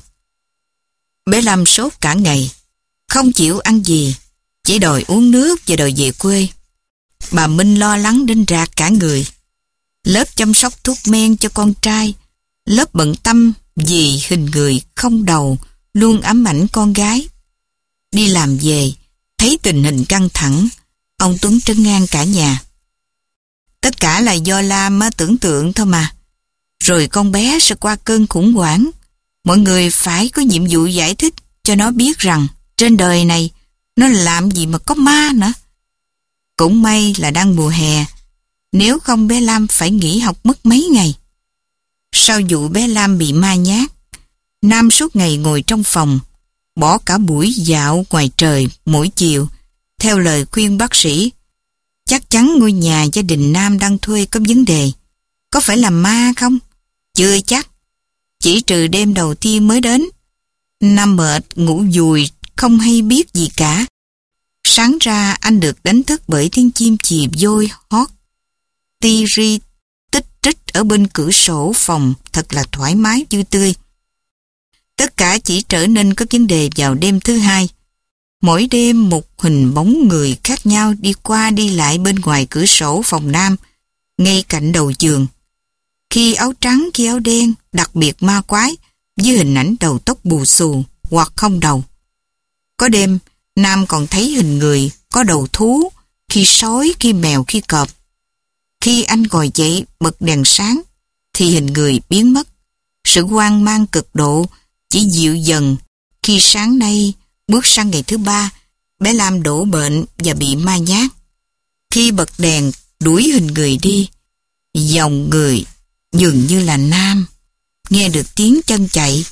bé Lam sốt cả ngày, không chịu ăn gì, chỉ đòi uống nước và đòi về quê. Bà Minh lo lắng đến rạc cả người. Lớp chăm sóc thuốc men cho con trai, lớp bận tâm vì hình người không đầu luôn ám ảnh con gái. Đi làm về, thấy tình hình căng thẳng, ông Tuấn trấn an cả nhà. Tất cả là do Lam tưởng tượng thôi mà. Rồi con bé sẽ qua cơn khủng hoảng. Mọi người phải có nhiệm vụ giải thích cho nó biết rằng trên đời này nó làm gì mà có ma nữa. Cũng may là đang mùa hè, nếu không bé Lam phải nghỉ học mất mấy ngày. Sau vụ bé Lam bị ma nhát, Nam suốt ngày ngồi trong phòng, bỏ cả buổi dạo ngoài trời mỗi chiều, theo lời khuyên bác sĩ. Chắc chắn ngôi nhà gia đình Nam đang thuê có vấn đề. Có phải là ma không? Chưa chắc. Chỉ trừ đêm đầu tiên mới đến, Nam mệt, ngủ dùi, không hay biết gì cả. Sáng ra anh được đánh thức bởi tiếng chim chì vôi hót ti ri tích trích ở bên cửa sổ phòng, thật là thoải mái vui tươi. Tất cả chỉ trở nên có vấn đề vào đêm thứ hai. Mỗi đêm một hình bóng người khác nhau đi qua đi lại bên ngoài cửa sổ phòng Nam, ngay cạnh đầu giường. Khi áo trắng, khi áo đen, đặc biệt ma quái, với hình ảnh đầu tóc bù xù hoặc không đầu. Có đêm, Nam còn thấy hình người có đầu thú, khi sói, khi mèo, khi cọp. Khi anh ngồi dậy bật đèn sáng, thì hình người biến mất. Sự hoang mang cực độ chỉ dịu dần khi sáng nay bước sang ngày thứ ba, bé Lam đổ bệnh và bị ma nhát. Khi bật đèn đuổi hình người đi, dòng người dường như là Nam, nghe được tiếng chân chạy.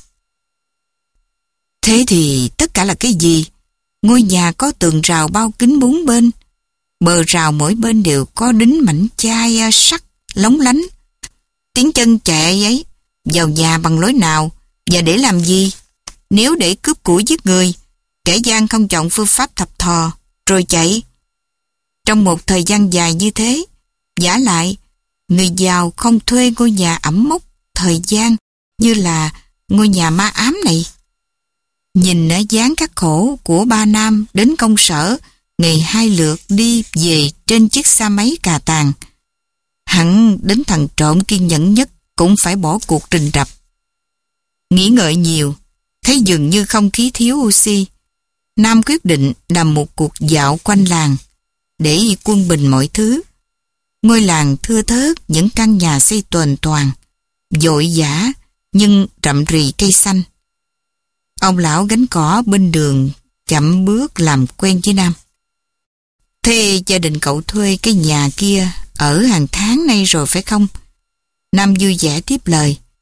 Thế thì tất cả là cái gì? Ngôi nhà có tường rào bao kín bốn bên. Bờ rào mỗi bên đều có đính mảnh chai sắt lóng lánh. Tiếng chân chạy ấy vào nhà bằng lối nào và để làm gì? Nếu để cướp của giết người, kẻ gian không chọn phương pháp thập thò rồi chạy. Trong một thời gian dài như thế, vả lại người giàu không thuê ngôi nhà ẩm mốc thời gian như là ngôi nhà ma ám này. Nhìn ở dáng khắc khổ của ba Nam đến công sở ngày hai lượt đi về trên chiếc xe máy cà tàng, hẳn đến thằng trộm kiên nhẫn nhất cũng phải bỏ cuộc trình rập. Nghĩ ngợi nhiều, thấy dường như không khí thiếu oxy, Nam quyết định làm một cuộc dạo quanh làng để quân bình mọi thứ. Ngôi làng thưa thớt những căn nhà xây tuềnh toàng, vội vã nhưng rậm rì cây xanh. Ông lão gánh cỏ bên đường chậm bước làm quen với Nam. Thế gia đình cậu thuê cái nhà kia ở hàng tháng nay rồi phải không? Nam vui vẻ tiếp lời.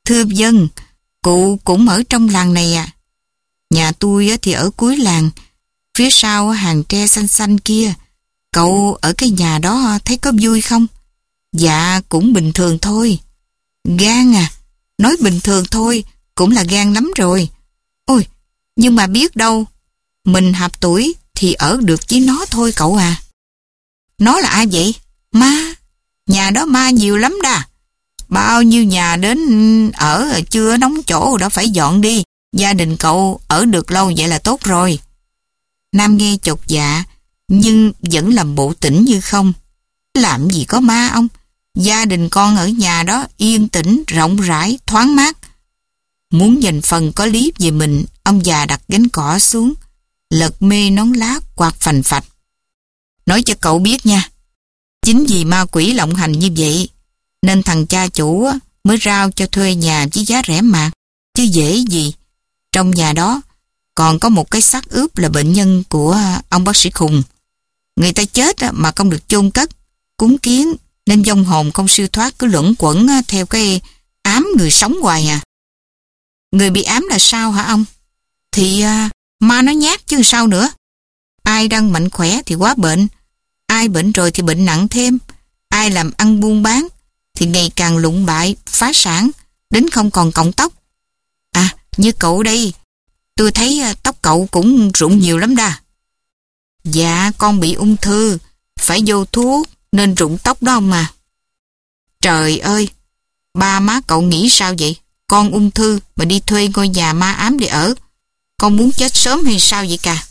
thưa dân, cụ cũng ở trong làng này à? Nhà tôi thì ở cuối làng, phía sau hàng tre xanh xanh kia. Cậu ở cái nhà đó thấy có vui không? Dạ, cũng bình thường thôi. Gan à? Nói bình thường thôi cũng là gan lắm rồi. Ôi, nhưng mà biết đâu, mình hợp tuổi thì ở được với nó thôi cậu à. Nó là ai vậy? Ma. Nhà đó ma nhiều lắm đà. Bao nhiêu nhà đến ở chưa nóng chỗ đã phải dọn đi. Gia đình cậu ở được lâu vậy là tốt rồi. Nam nghe chột dạ, nhưng vẫn làm bộ tĩnh như không. Làm gì có ma ông? Gia đình con ở nhà đó yên tĩnh, rộng rãi, thoáng mát. Muốn giành phần có lý về mình, ông già đặt gánh cỏ xuống, lật mê nón lá quạt phành phạch. Nói cho cậu biết nha, chính vì ma quỷ lộng hành như vậy, nên thằng cha chủ mới rao cho thuê nhà với giá rẻ mạt, chứ dễ gì. Trong nhà đó còn có một cái xác ướp là bệnh nhân của ông bác sĩ Khùng. Người ta chết mà không được chôn cất, cúng kiến, nên vong hồn không siêu thoát cứ luẩn quẩn theo cái ám người sống hoài à. Người bị ám là sao hả ông? Thì à, ma nó nhát chứ sao nữa. Ai đang mạnh khỏe thì quá bệnh, ai bệnh rồi thì bệnh nặng thêm, ai làm ăn buôn bán thì ngày càng lụng bại, phá sản, đến không còn cọng tóc. À, như cậu đây, tôi thấy tóc cậu cũng rụng nhiều lắm đà. Dạ, con bị ung thư, phải vô thuốc nên rụng tóc đó ông mà. Trời ơi, ba má cậu nghĩ sao vậy? Con ung thư mà đi thuê ngôi nhà ma ám để ở. Con muốn chết sớm hay sao vậy cả?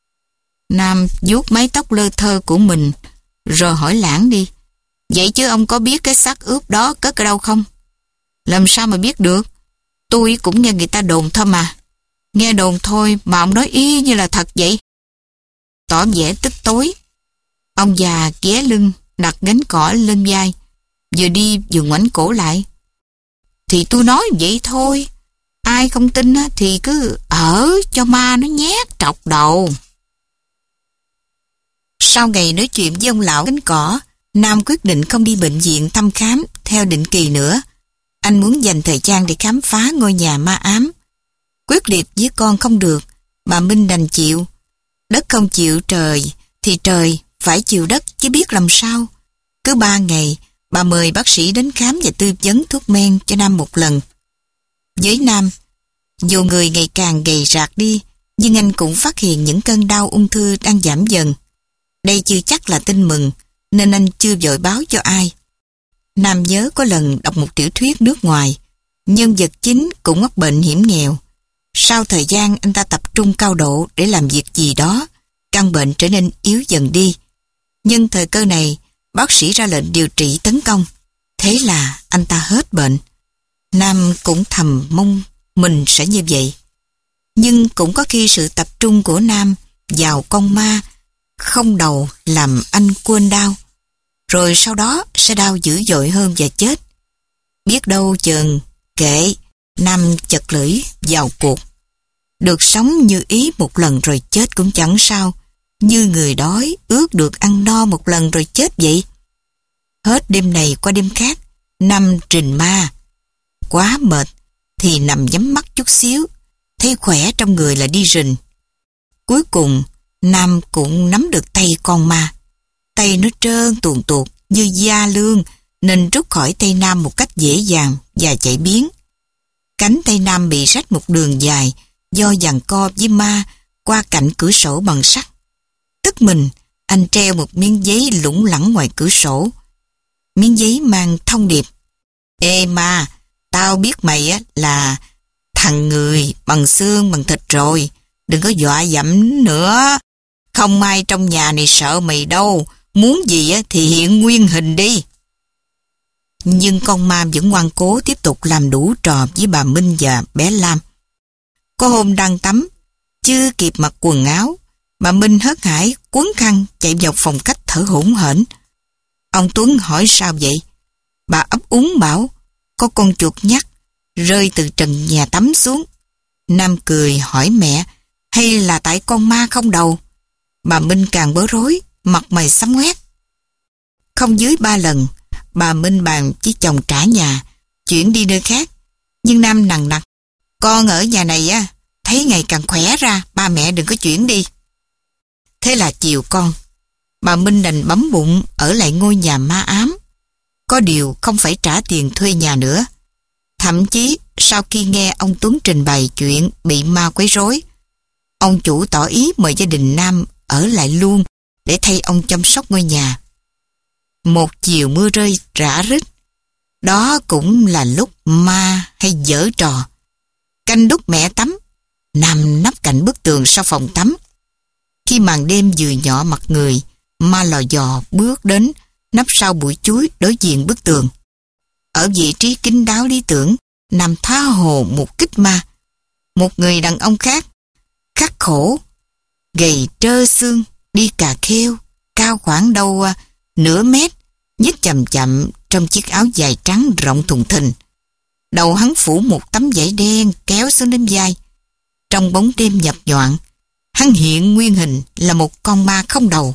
Nam vuốt mái tóc lơ thơ của mình, rồi hỏi lãng đi. Vậy chứ ông có biết cái xác ướp đó cất ở đâu không? Làm sao mà biết được? Tôi cũng nghe người ta đồn thôi mà. Nghe đồn thôi mà ông nói y như là thật vậy. Tỏ vẻ tức tối, ông già ghé lưng, đặt gánh cỏ lên vai, vừa đi vừa ngoảnh cổ lại. Thì tôi nói vậy thôi, ai không tin thì cứ ở cho ma nó nhét trọc đầu. Sau ngày nói chuyện với ông lão gánh cỏ, Nam quyết định không đi bệnh viện thăm khám theo định kỳ nữa. Anh muốn dành thời gian để khám phá ngôi nhà ma ám. Quyết liệt với con không được, bà Minh đành chịu. Đất không chịu trời, thì trời phải chịu đất chứ biết làm sao. Cứ ba ngày, bà mời bác sĩ đến khám và tư vấn thuốc men cho Nam một lần. Với Nam, dù người ngày càng gầy rạc đi, nhưng anh cũng phát hiện những cơn đau ung thư đang giảm dần. Đây chưa chắc là tin mừng, nên anh chưa vội báo cho ai. Nam nhớ có lần đọc một tiểu thuyết nước ngoài, nhân vật chính cũng mắc bệnh hiểm nghèo. Sau thời gian anh ta tập trung cao độ để làm việc gì đó, căn bệnh trở nên yếu dần đi. Nhưng thời cơ này, bác sĩ ra lệnh điều trị tấn công. Thế là anh ta hết bệnh. Nam cũng thầm mong mình sẽ như vậy. Nhưng cũng có khi sự tập trung của Nam vào con ma không đầu làm anh quên đau. Rồi sau đó sẽ đau dữ dội hơn và chết. Biết đâu chừng, kệ, Nam chật lưỡi vào cuộc. Được sống như ý một lần rồi chết cũng chẳng sao, như người đói ước được ăn no một lần rồi chết vậy. Hết đêm này qua đêm khác, Nam trình ma. Quá mệt thì nằm nhắm mắt chút xíu, thấy khỏe trong người là đi rình. Cuối cùng, Nam cũng nắm được tay con ma. Tay nó trơn tuồn tuột như da lương, nên rút khỏi tay Nam một cách dễ dàng và chạy biến. Cánh tay Nam bị rách một đường dài do giằng co với ma qua cạnh cửa sổ bằng sắt. Tức mình, anh treo một miếng giấy lủng lẳng ngoài cửa sổ. Miếng giấy mang thông điệp: Ê ma, tao biết mày á là thằng người bằng xương bằng thịt rồi, đừng có dọa dẫm nữa. Không ai trong nhà này sợ mày đâu, muốn gì á thì hiện nguyên hình đi. Nhưng con ma vẫn ngoan cố tiếp tục làm đủ trò với bà Minh và bé Lam. Có hôm đang tắm, chưa kịp mặc quần áo, bà Minh hớt hải quấn khăn chạy vào phòng khách thở hổn hển. Ông Tuấn hỏi sao vậy? Bà ấp úng bảo có con chuột nhắt rơi từ trần nhà tắm xuống. Nam cười hỏi mẹ hay là tại con ma không đầu. Bà Minh càng bối rối, mặt mày xám ngoét. Không dưới ba lần, bà Minh bàn với chồng trả nhà, chuyển đi nơi khác. Nhưng Nam nằng nặc: con ở nhà này á, thấy ngày càng khỏe ra, ba mẹ đừng có chuyển đi. Thế là chiều con, bà Minh đành bấm bụng ở lại ngôi nhà ma ám. Có điều không phải trả tiền thuê nhà nữa. Thậm chí sau khi nghe ông Tuấn trình bày chuyện bị ma quấy rối, ông chủ tỏ ý mời gia đình Nam ở lại luôn để thay ông chăm sóc ngôi nhà. Một chiều mưa rơi rã rít, đó cũng là lúc ma hay giở trò. Canh lúc mẹ tắm, Nam nấp cạnh bức tường sau phòng tắm. Khi màn đêm vừa nhỏ mặt người, ma lò dò bước đến, nấp sau bụi chuối đối diện bức tường. Ở vị trí kín đáo lý tưởng, Nam tha hồ một kích ma. Một người đàn ông khác, khắc khổ, gầy trơ xương, đi cà kheo, cao khoảng đâu à, nửa mét, nhích chậm chậm trong chiếc áo dài trắng rộng thùng thình. Đầu hắn phủ một tấm vải đen kéo xuống đến vai. Trong bóng đêm nhập nhoạng, hắn hiện nguyên hình là một con ma không đầu.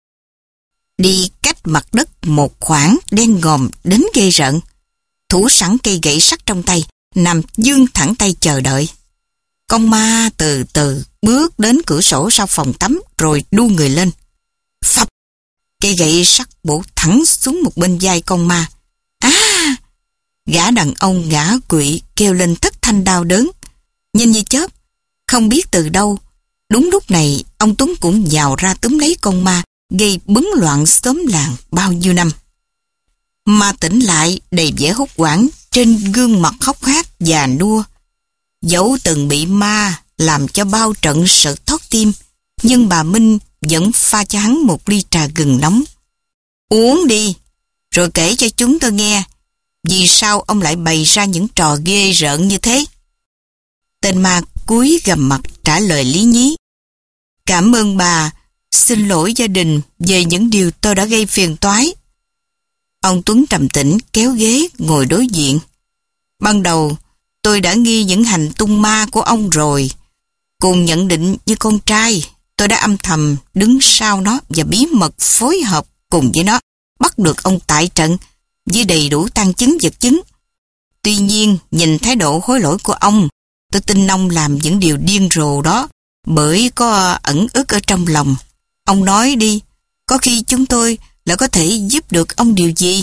Đi cách mặt đất một khoảng đen ngòm đến ghê rợn. Thủ sẵn cây gậy sắt trong tay, nằm giương thẳng tay chờ đợi. Con ma từ từ bước đến cửa sổ sau phòng tắm rồi đu người lên. Phập! Cây gậy sắt bổ thẳng xuống một bên vai con ma. À! Gã đàn ông ngã quỵ kêu lên thất thanh đau đớn. Nhanh như chớp, không biết từ đâu, đúng lúc này ông Tuấn cũng nhào ra túm lấy con ma, gây bấn loạn xóm làng bao nhiêu năm. Ma tỉnh lại đầy vẻ hốt hoảng trên gương mặt hốc hác già nua. Dẫu từng bị ma làm cho bao trận sợ thót tim, nhưng bà Minh vẫn pha cho hắn một ly trà gừng nóng. Uống đi, rồi kể cho chúng tôi nghe, vì sao ông lại bày ra những trò ghê rợn như thế. Tên ma cúi gằm mặt trả lời lý nhí. Cảm ơn bà, xin lỗi gia đình về những điều tôi đã gây phiền toái. Ông Tuấn trầm tĩnh kéo ghế ngồi đối diện. Ban đầu tôi đã nghi những hành tung ma của ông rồi. Cùng nhận định như con trai, tôi đã âm thầm đứng sau nó và bí mật phối hợp cùng với nó, bắt được ông tại trận với đầy đủ tang chứng vật chứng. Tuy nhiên, nhìn thái độ hối lỗi của ông, tôi tin ông làm những điều điên rồ đó bởi có ẩn ức ở trong lòng. Ông nói đi, có khi chúng tôi là có thể giúp được ông điều gì?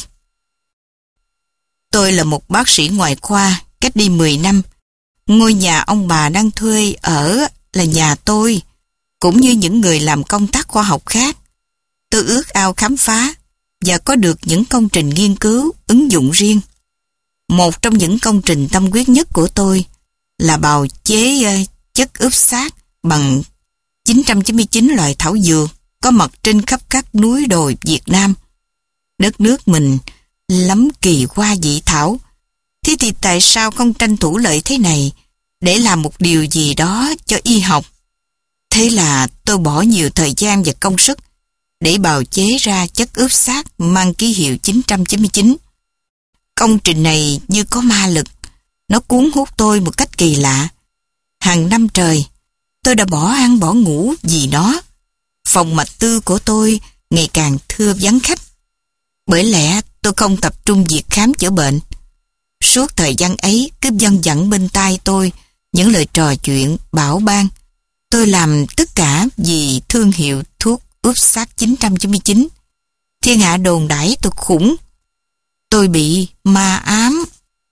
Tôi là một bác sĩ ngoại khoa, cách đi mười năm. Ngôi nhà ông bà đang thuê ở là nhà tôi, cũng như những người làm công tác khoa học khác. Tôi ước ao khám phá và có được những công trình nghiên cứu, ứng dụng riêng. Một trong những công trình tâm huyết nhất của tôi là bào chế uh, chất ướp xác bằng chín trăm chín mươi chín loại thảo dược có mặt trên khắp các núi đồi Việt Nam. Đất nước mình lắm kỳ hoa dị thảo. Thế thì tại sao không tranh thủ lợi thế này để làm một điều gì đó cho y học? Thế là tôi bỏ nhiều thời gian và công sức để bào chế ra chất ướp xác mang ký hiệu chín trăm chín mươi chín. Công trình này như có ma lực, nó cuốn hút tôi một cách kỳ lạ. Hàng năm trời, tôi đã bỏ ăn bỏ ngủ vì nó. Phòng mạch tư của tôi ngày càng thưa vắng khách. Bởi lẽ tôi không tập trung việc khám chữa bệnh. Suốt thời gian ấy cứ văng vẳng bên tai tôi những lời trò chuyện bảo ban. Tôi làm tất cả vì thương hiệu thuốc ướp xác chín trăm chín mươi chín. Thiên hạ đồn đãi tôi khủng. Tôi bị ma ám.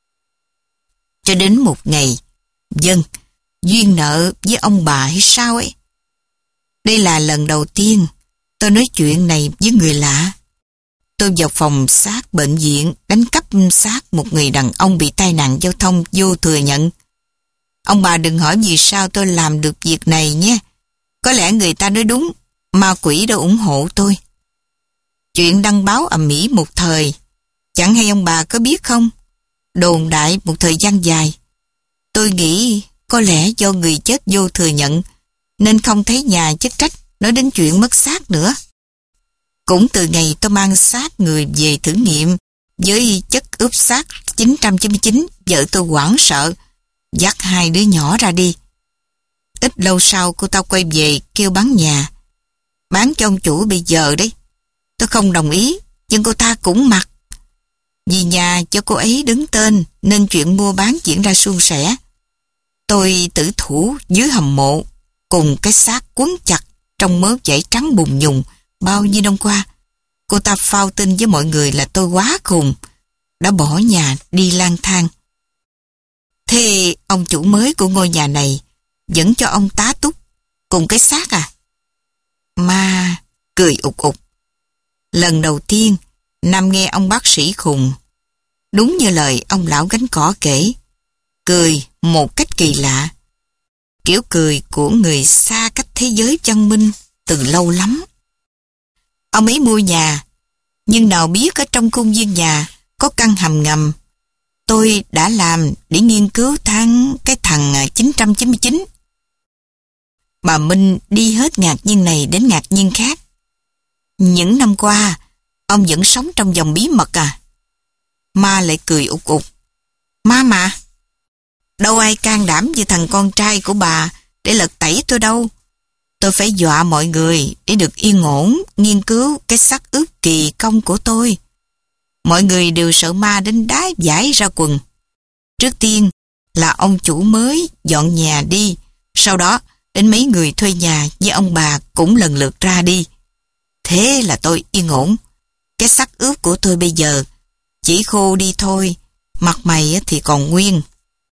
Cho đến một ngày, dân, duyên nợ với ông bà hay sao ấy. Đây là lần đầu tiên tôi nói chuyện này với người lạ. Tôi vào phòng xác bệnh viện đánh cắp xác một người đàn ông bị tai nạn giao thông vô thừa nhận. Ông bà đừng hỏi vì sao tôi làm được việc này nhé. Có lẽ người ta nói đúng, ma quỷ đã ủng hộ tôi. Chuyện đăng báo ầm ĩ một thời, chẳng hay ông bà có biết không? Đồn đại một thời gian dài. Tôi nghĩ có lẽ do người chết vô thừa nhận nên không thấy nhà chức trách nói đến chuyện mất xác nữa. Cũng từ ngày tôi mang xác người về thử nghiệm với chất ướp xác chín trăm chín mươi chín, vợ tôi hoảng sợ, dắt hai đứa nhỏ ra đi. Ít lâu sau cô ta quay về kêu bán nhà. Bán cho ông chủ bây giờ đấy. Tôi không đồng ý, nhưng cô ta cũng mặc. Vì nhà cho cô ấy đứng tên nên chuyện mua bán diễn ra suôn sẻ. Tôi tử thủ dưới hầm mộ cùng cái xác quấn chặt trong mớ vải trắng bùng nhùng bao nhiêu năm qua. Cô ta phao tin với mọi người là tôi quá khùng, đã bỏ nhà đi lang thang. Thế ông chủ mới của ngôi nhà này vẫn cho ông tá túc cùng cái xác à? Ma cười ục ục. Lần đầu tiên Nam nghe ông bác sĩ khùng, đúng như lời ông lão gánh cỏ kể, cười một cách kỳ lạ, kiểu cười của người xa cách thế giới văn minh từ lâu lắm. Ông ấy mua nhà, nhưng nào biết ở trong khuôn viên nhà có căn hầm ngầm. Tôi đã làm để nghiên cứu tháng cái thằng chín trăm chín mươi chín. Bà Minh đi hết ngạc nhiên này đến ngạc nhiên khác. Những năm qua, ông vẫn sống trong vòng bí mật à? Ma lại cười ục ục. Ma mà, đâu ai can đảm như thằng con trai của bà để lật tẩy tôi đâu. Tôi phải dọa mọi người để được yên ổn nghiên cứu cái xác ướp kỳ công của tôi. Mọi người đều sợ ma đến đá vãi ra quần. Trước tiên là ông chủ mới dọn nhà đi, sau đó đến mấy người thuê nhà với ông bà cũng lần lượt ra đi. Thế là tôi yên ổn. Cái xác ướp của tôi bây giờ chỉ khô đi thôi, mặt mày thì còn nguyên.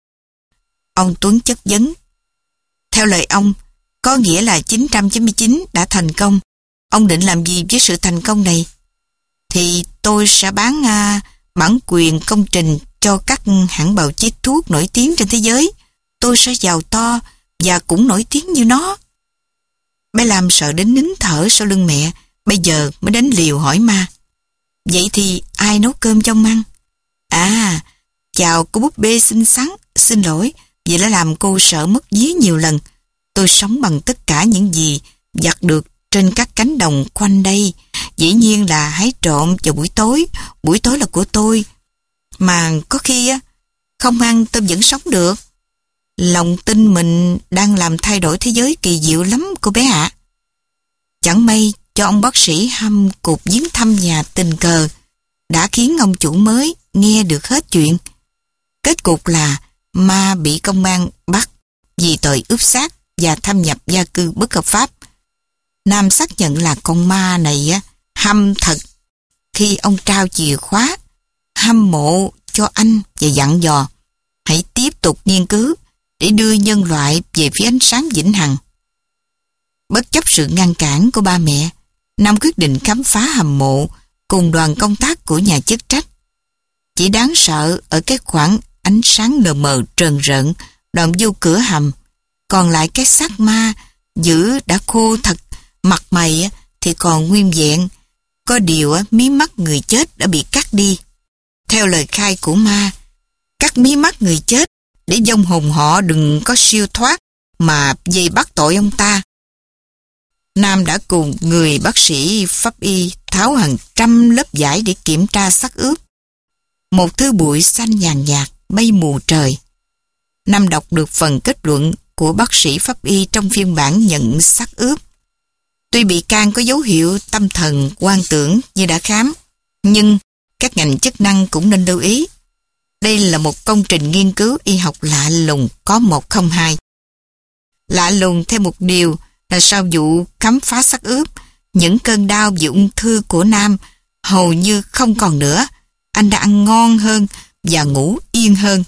Ông Tuấn chất vấn. Theo lời ông, có nghĩa là chín trăm chín mươi chín đã thành công. Ông định làm gì với sự thành công này? Thì tôi sẽ bán uh, bản quyền công trình cho các hãng bào chế thuốc nổi tiếng trên thế giới. Tôi sẽ giàu to và cũng nổi tiếng như nó. Bé Lam sợ đến nín thở sau lưng mẹ, bây giờ mới đến liều hỏi ma. Vậy thì ai nấu cơm cho ông ăn? À, chào cô búp bê xinh xắn, xin lỗi vì đã làm cô sợ mất vía nhiều lần. Tôi sống bằng tất cả những gì nhặt được trên các cánh đồng quanh đây. Dĩ nhiên là hái trộm vào buổi tối, buổi tối là của tôi. Mà có khi á, không ăn tôi vẫn sống được. Lòng tin mình đang làm thay đổi thế giới kỳ diệu lắm cô bé ạ. Chẳng may cho ông bác sĩ hâm cuộc viếng thăm nhà tình cờ đã khiến ông chủ mới nghe được hết chuyện. Kết cục là ma bị công an bắt vì tội ướp xác và thâm nhập gia cư bất hợp pháp. Nam xác nhận là con ma này á, hâm thật khi ông trao chìa khóa hâm mộ cho anh và dặn dò hãy tiếp tục nghiên cứu để đưa nhân loại về phía ánh sáng vĩnh hằng. Bất chấp sự ngăn cản của ba mẹ, Nam quyết định khám phá hầm mộ cùng đoàn công tác của nhà chức trách. Chỉ đáng sợ ở cái khoảng ánh sáng lờ mờ trờn rợn đoạn vô cửa hầm, còn lại cái xác ma giữ đã khô thật, mặt mày thì còn nguyên vẹn, có điều mí mắt người chết đã bị cắt đi. Theo lời khai của ma, cắt mí mắt người chết để vong hồn họ đừng có siêu thoát mà dây bắt tội ông ta. Nam đã cùng người bác sĩ pháp y tháo hàng trăm lớp vải để kiểm tra xác ướp. Một thứ bụi xanh nhàn nhạt bay mù trời. Nam đọc được phần kết luận của bác sĩ pháp y trong phiên bản nhận xác ướp. Tuy bị can có dấu hiệu tâm thần hoang tưởng như đã khám, nhưng các ngành chức năng cũng nên lưu ý. Đây là một công trình nghiên cứu y học lạ lùng có một không hai. Lạ lùng thêm một điều là sau vụ khám phá xác ướp, những cơn đau vì ung thư của Nam hầu như không còn nữa. Anh đã ăn ngon hơn và ngủ yên hơn.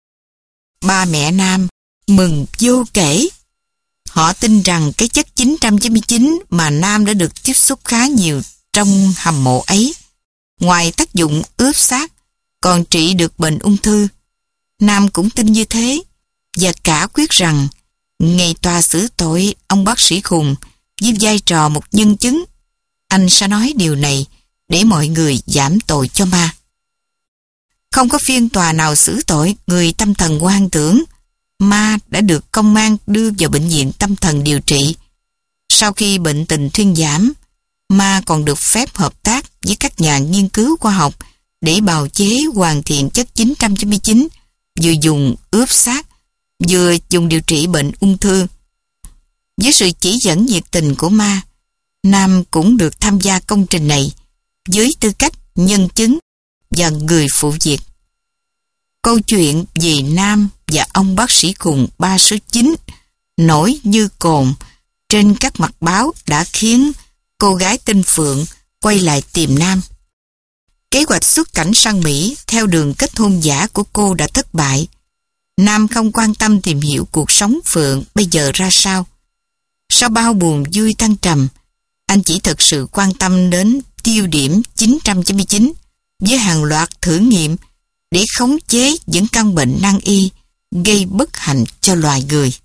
Ba mẹ Nam mừng vô kể. Họ tin rằng cái chất chín trăm chín mươi chín mà Nam đã được tiếp xúc khá nhiều trong hầm mộ ấy, ngoài tác dụng ướp xác, còn trị được bệnh ung thư. Nam cũng tin như thế, và cả quyết rằng ngày tòa xử tội ông bác sĩ khùng với vai trò một nhân chứng, anh sẽ nói điều này để mọi người giảm tội cho ma. Không có phiên tòa nào xử tội người tâm thần hoang tưởng. Ma đã được công an đưa vào bệnh viện tâm thần điều trị. Sau khi bệnh tình thuyên giảm, ma còn được phép hợp tác với các nhà nghiên cứu khoa học để bào chế hoàn thiện chất chín trăm chín mươi chín, vừa dùng ướp xác, vừa dùng điều trị bệnh ung thư. Với sự chỉ dẫn nhiệt tình của ma, Nam cũng được tham gia công trình này với tư cách nhân chứng và người phụ việc. Câu chuyện về Nam và ông bác sĩ khùng ba số chín nổi như cồn trên các mặt báo đã khiến cô gái tên Phượng quay lại tìm Nam. Kế hoạch xuất cảnh sang Mỹ theo đường kết hôn giả của cô đã thất bại. Nam không quan tâm tìm hiểu cuộc sống Phượng bây giờ ra sao. Sau bao buồn vui thăng trầm, anh chỉ thực sự quan tâm đến tiêu điểm chín trăm chín mươi chín với hàng loạt thử nghiệm để khống chế những căn bệnh nan y gây bất hạnh cho loài người.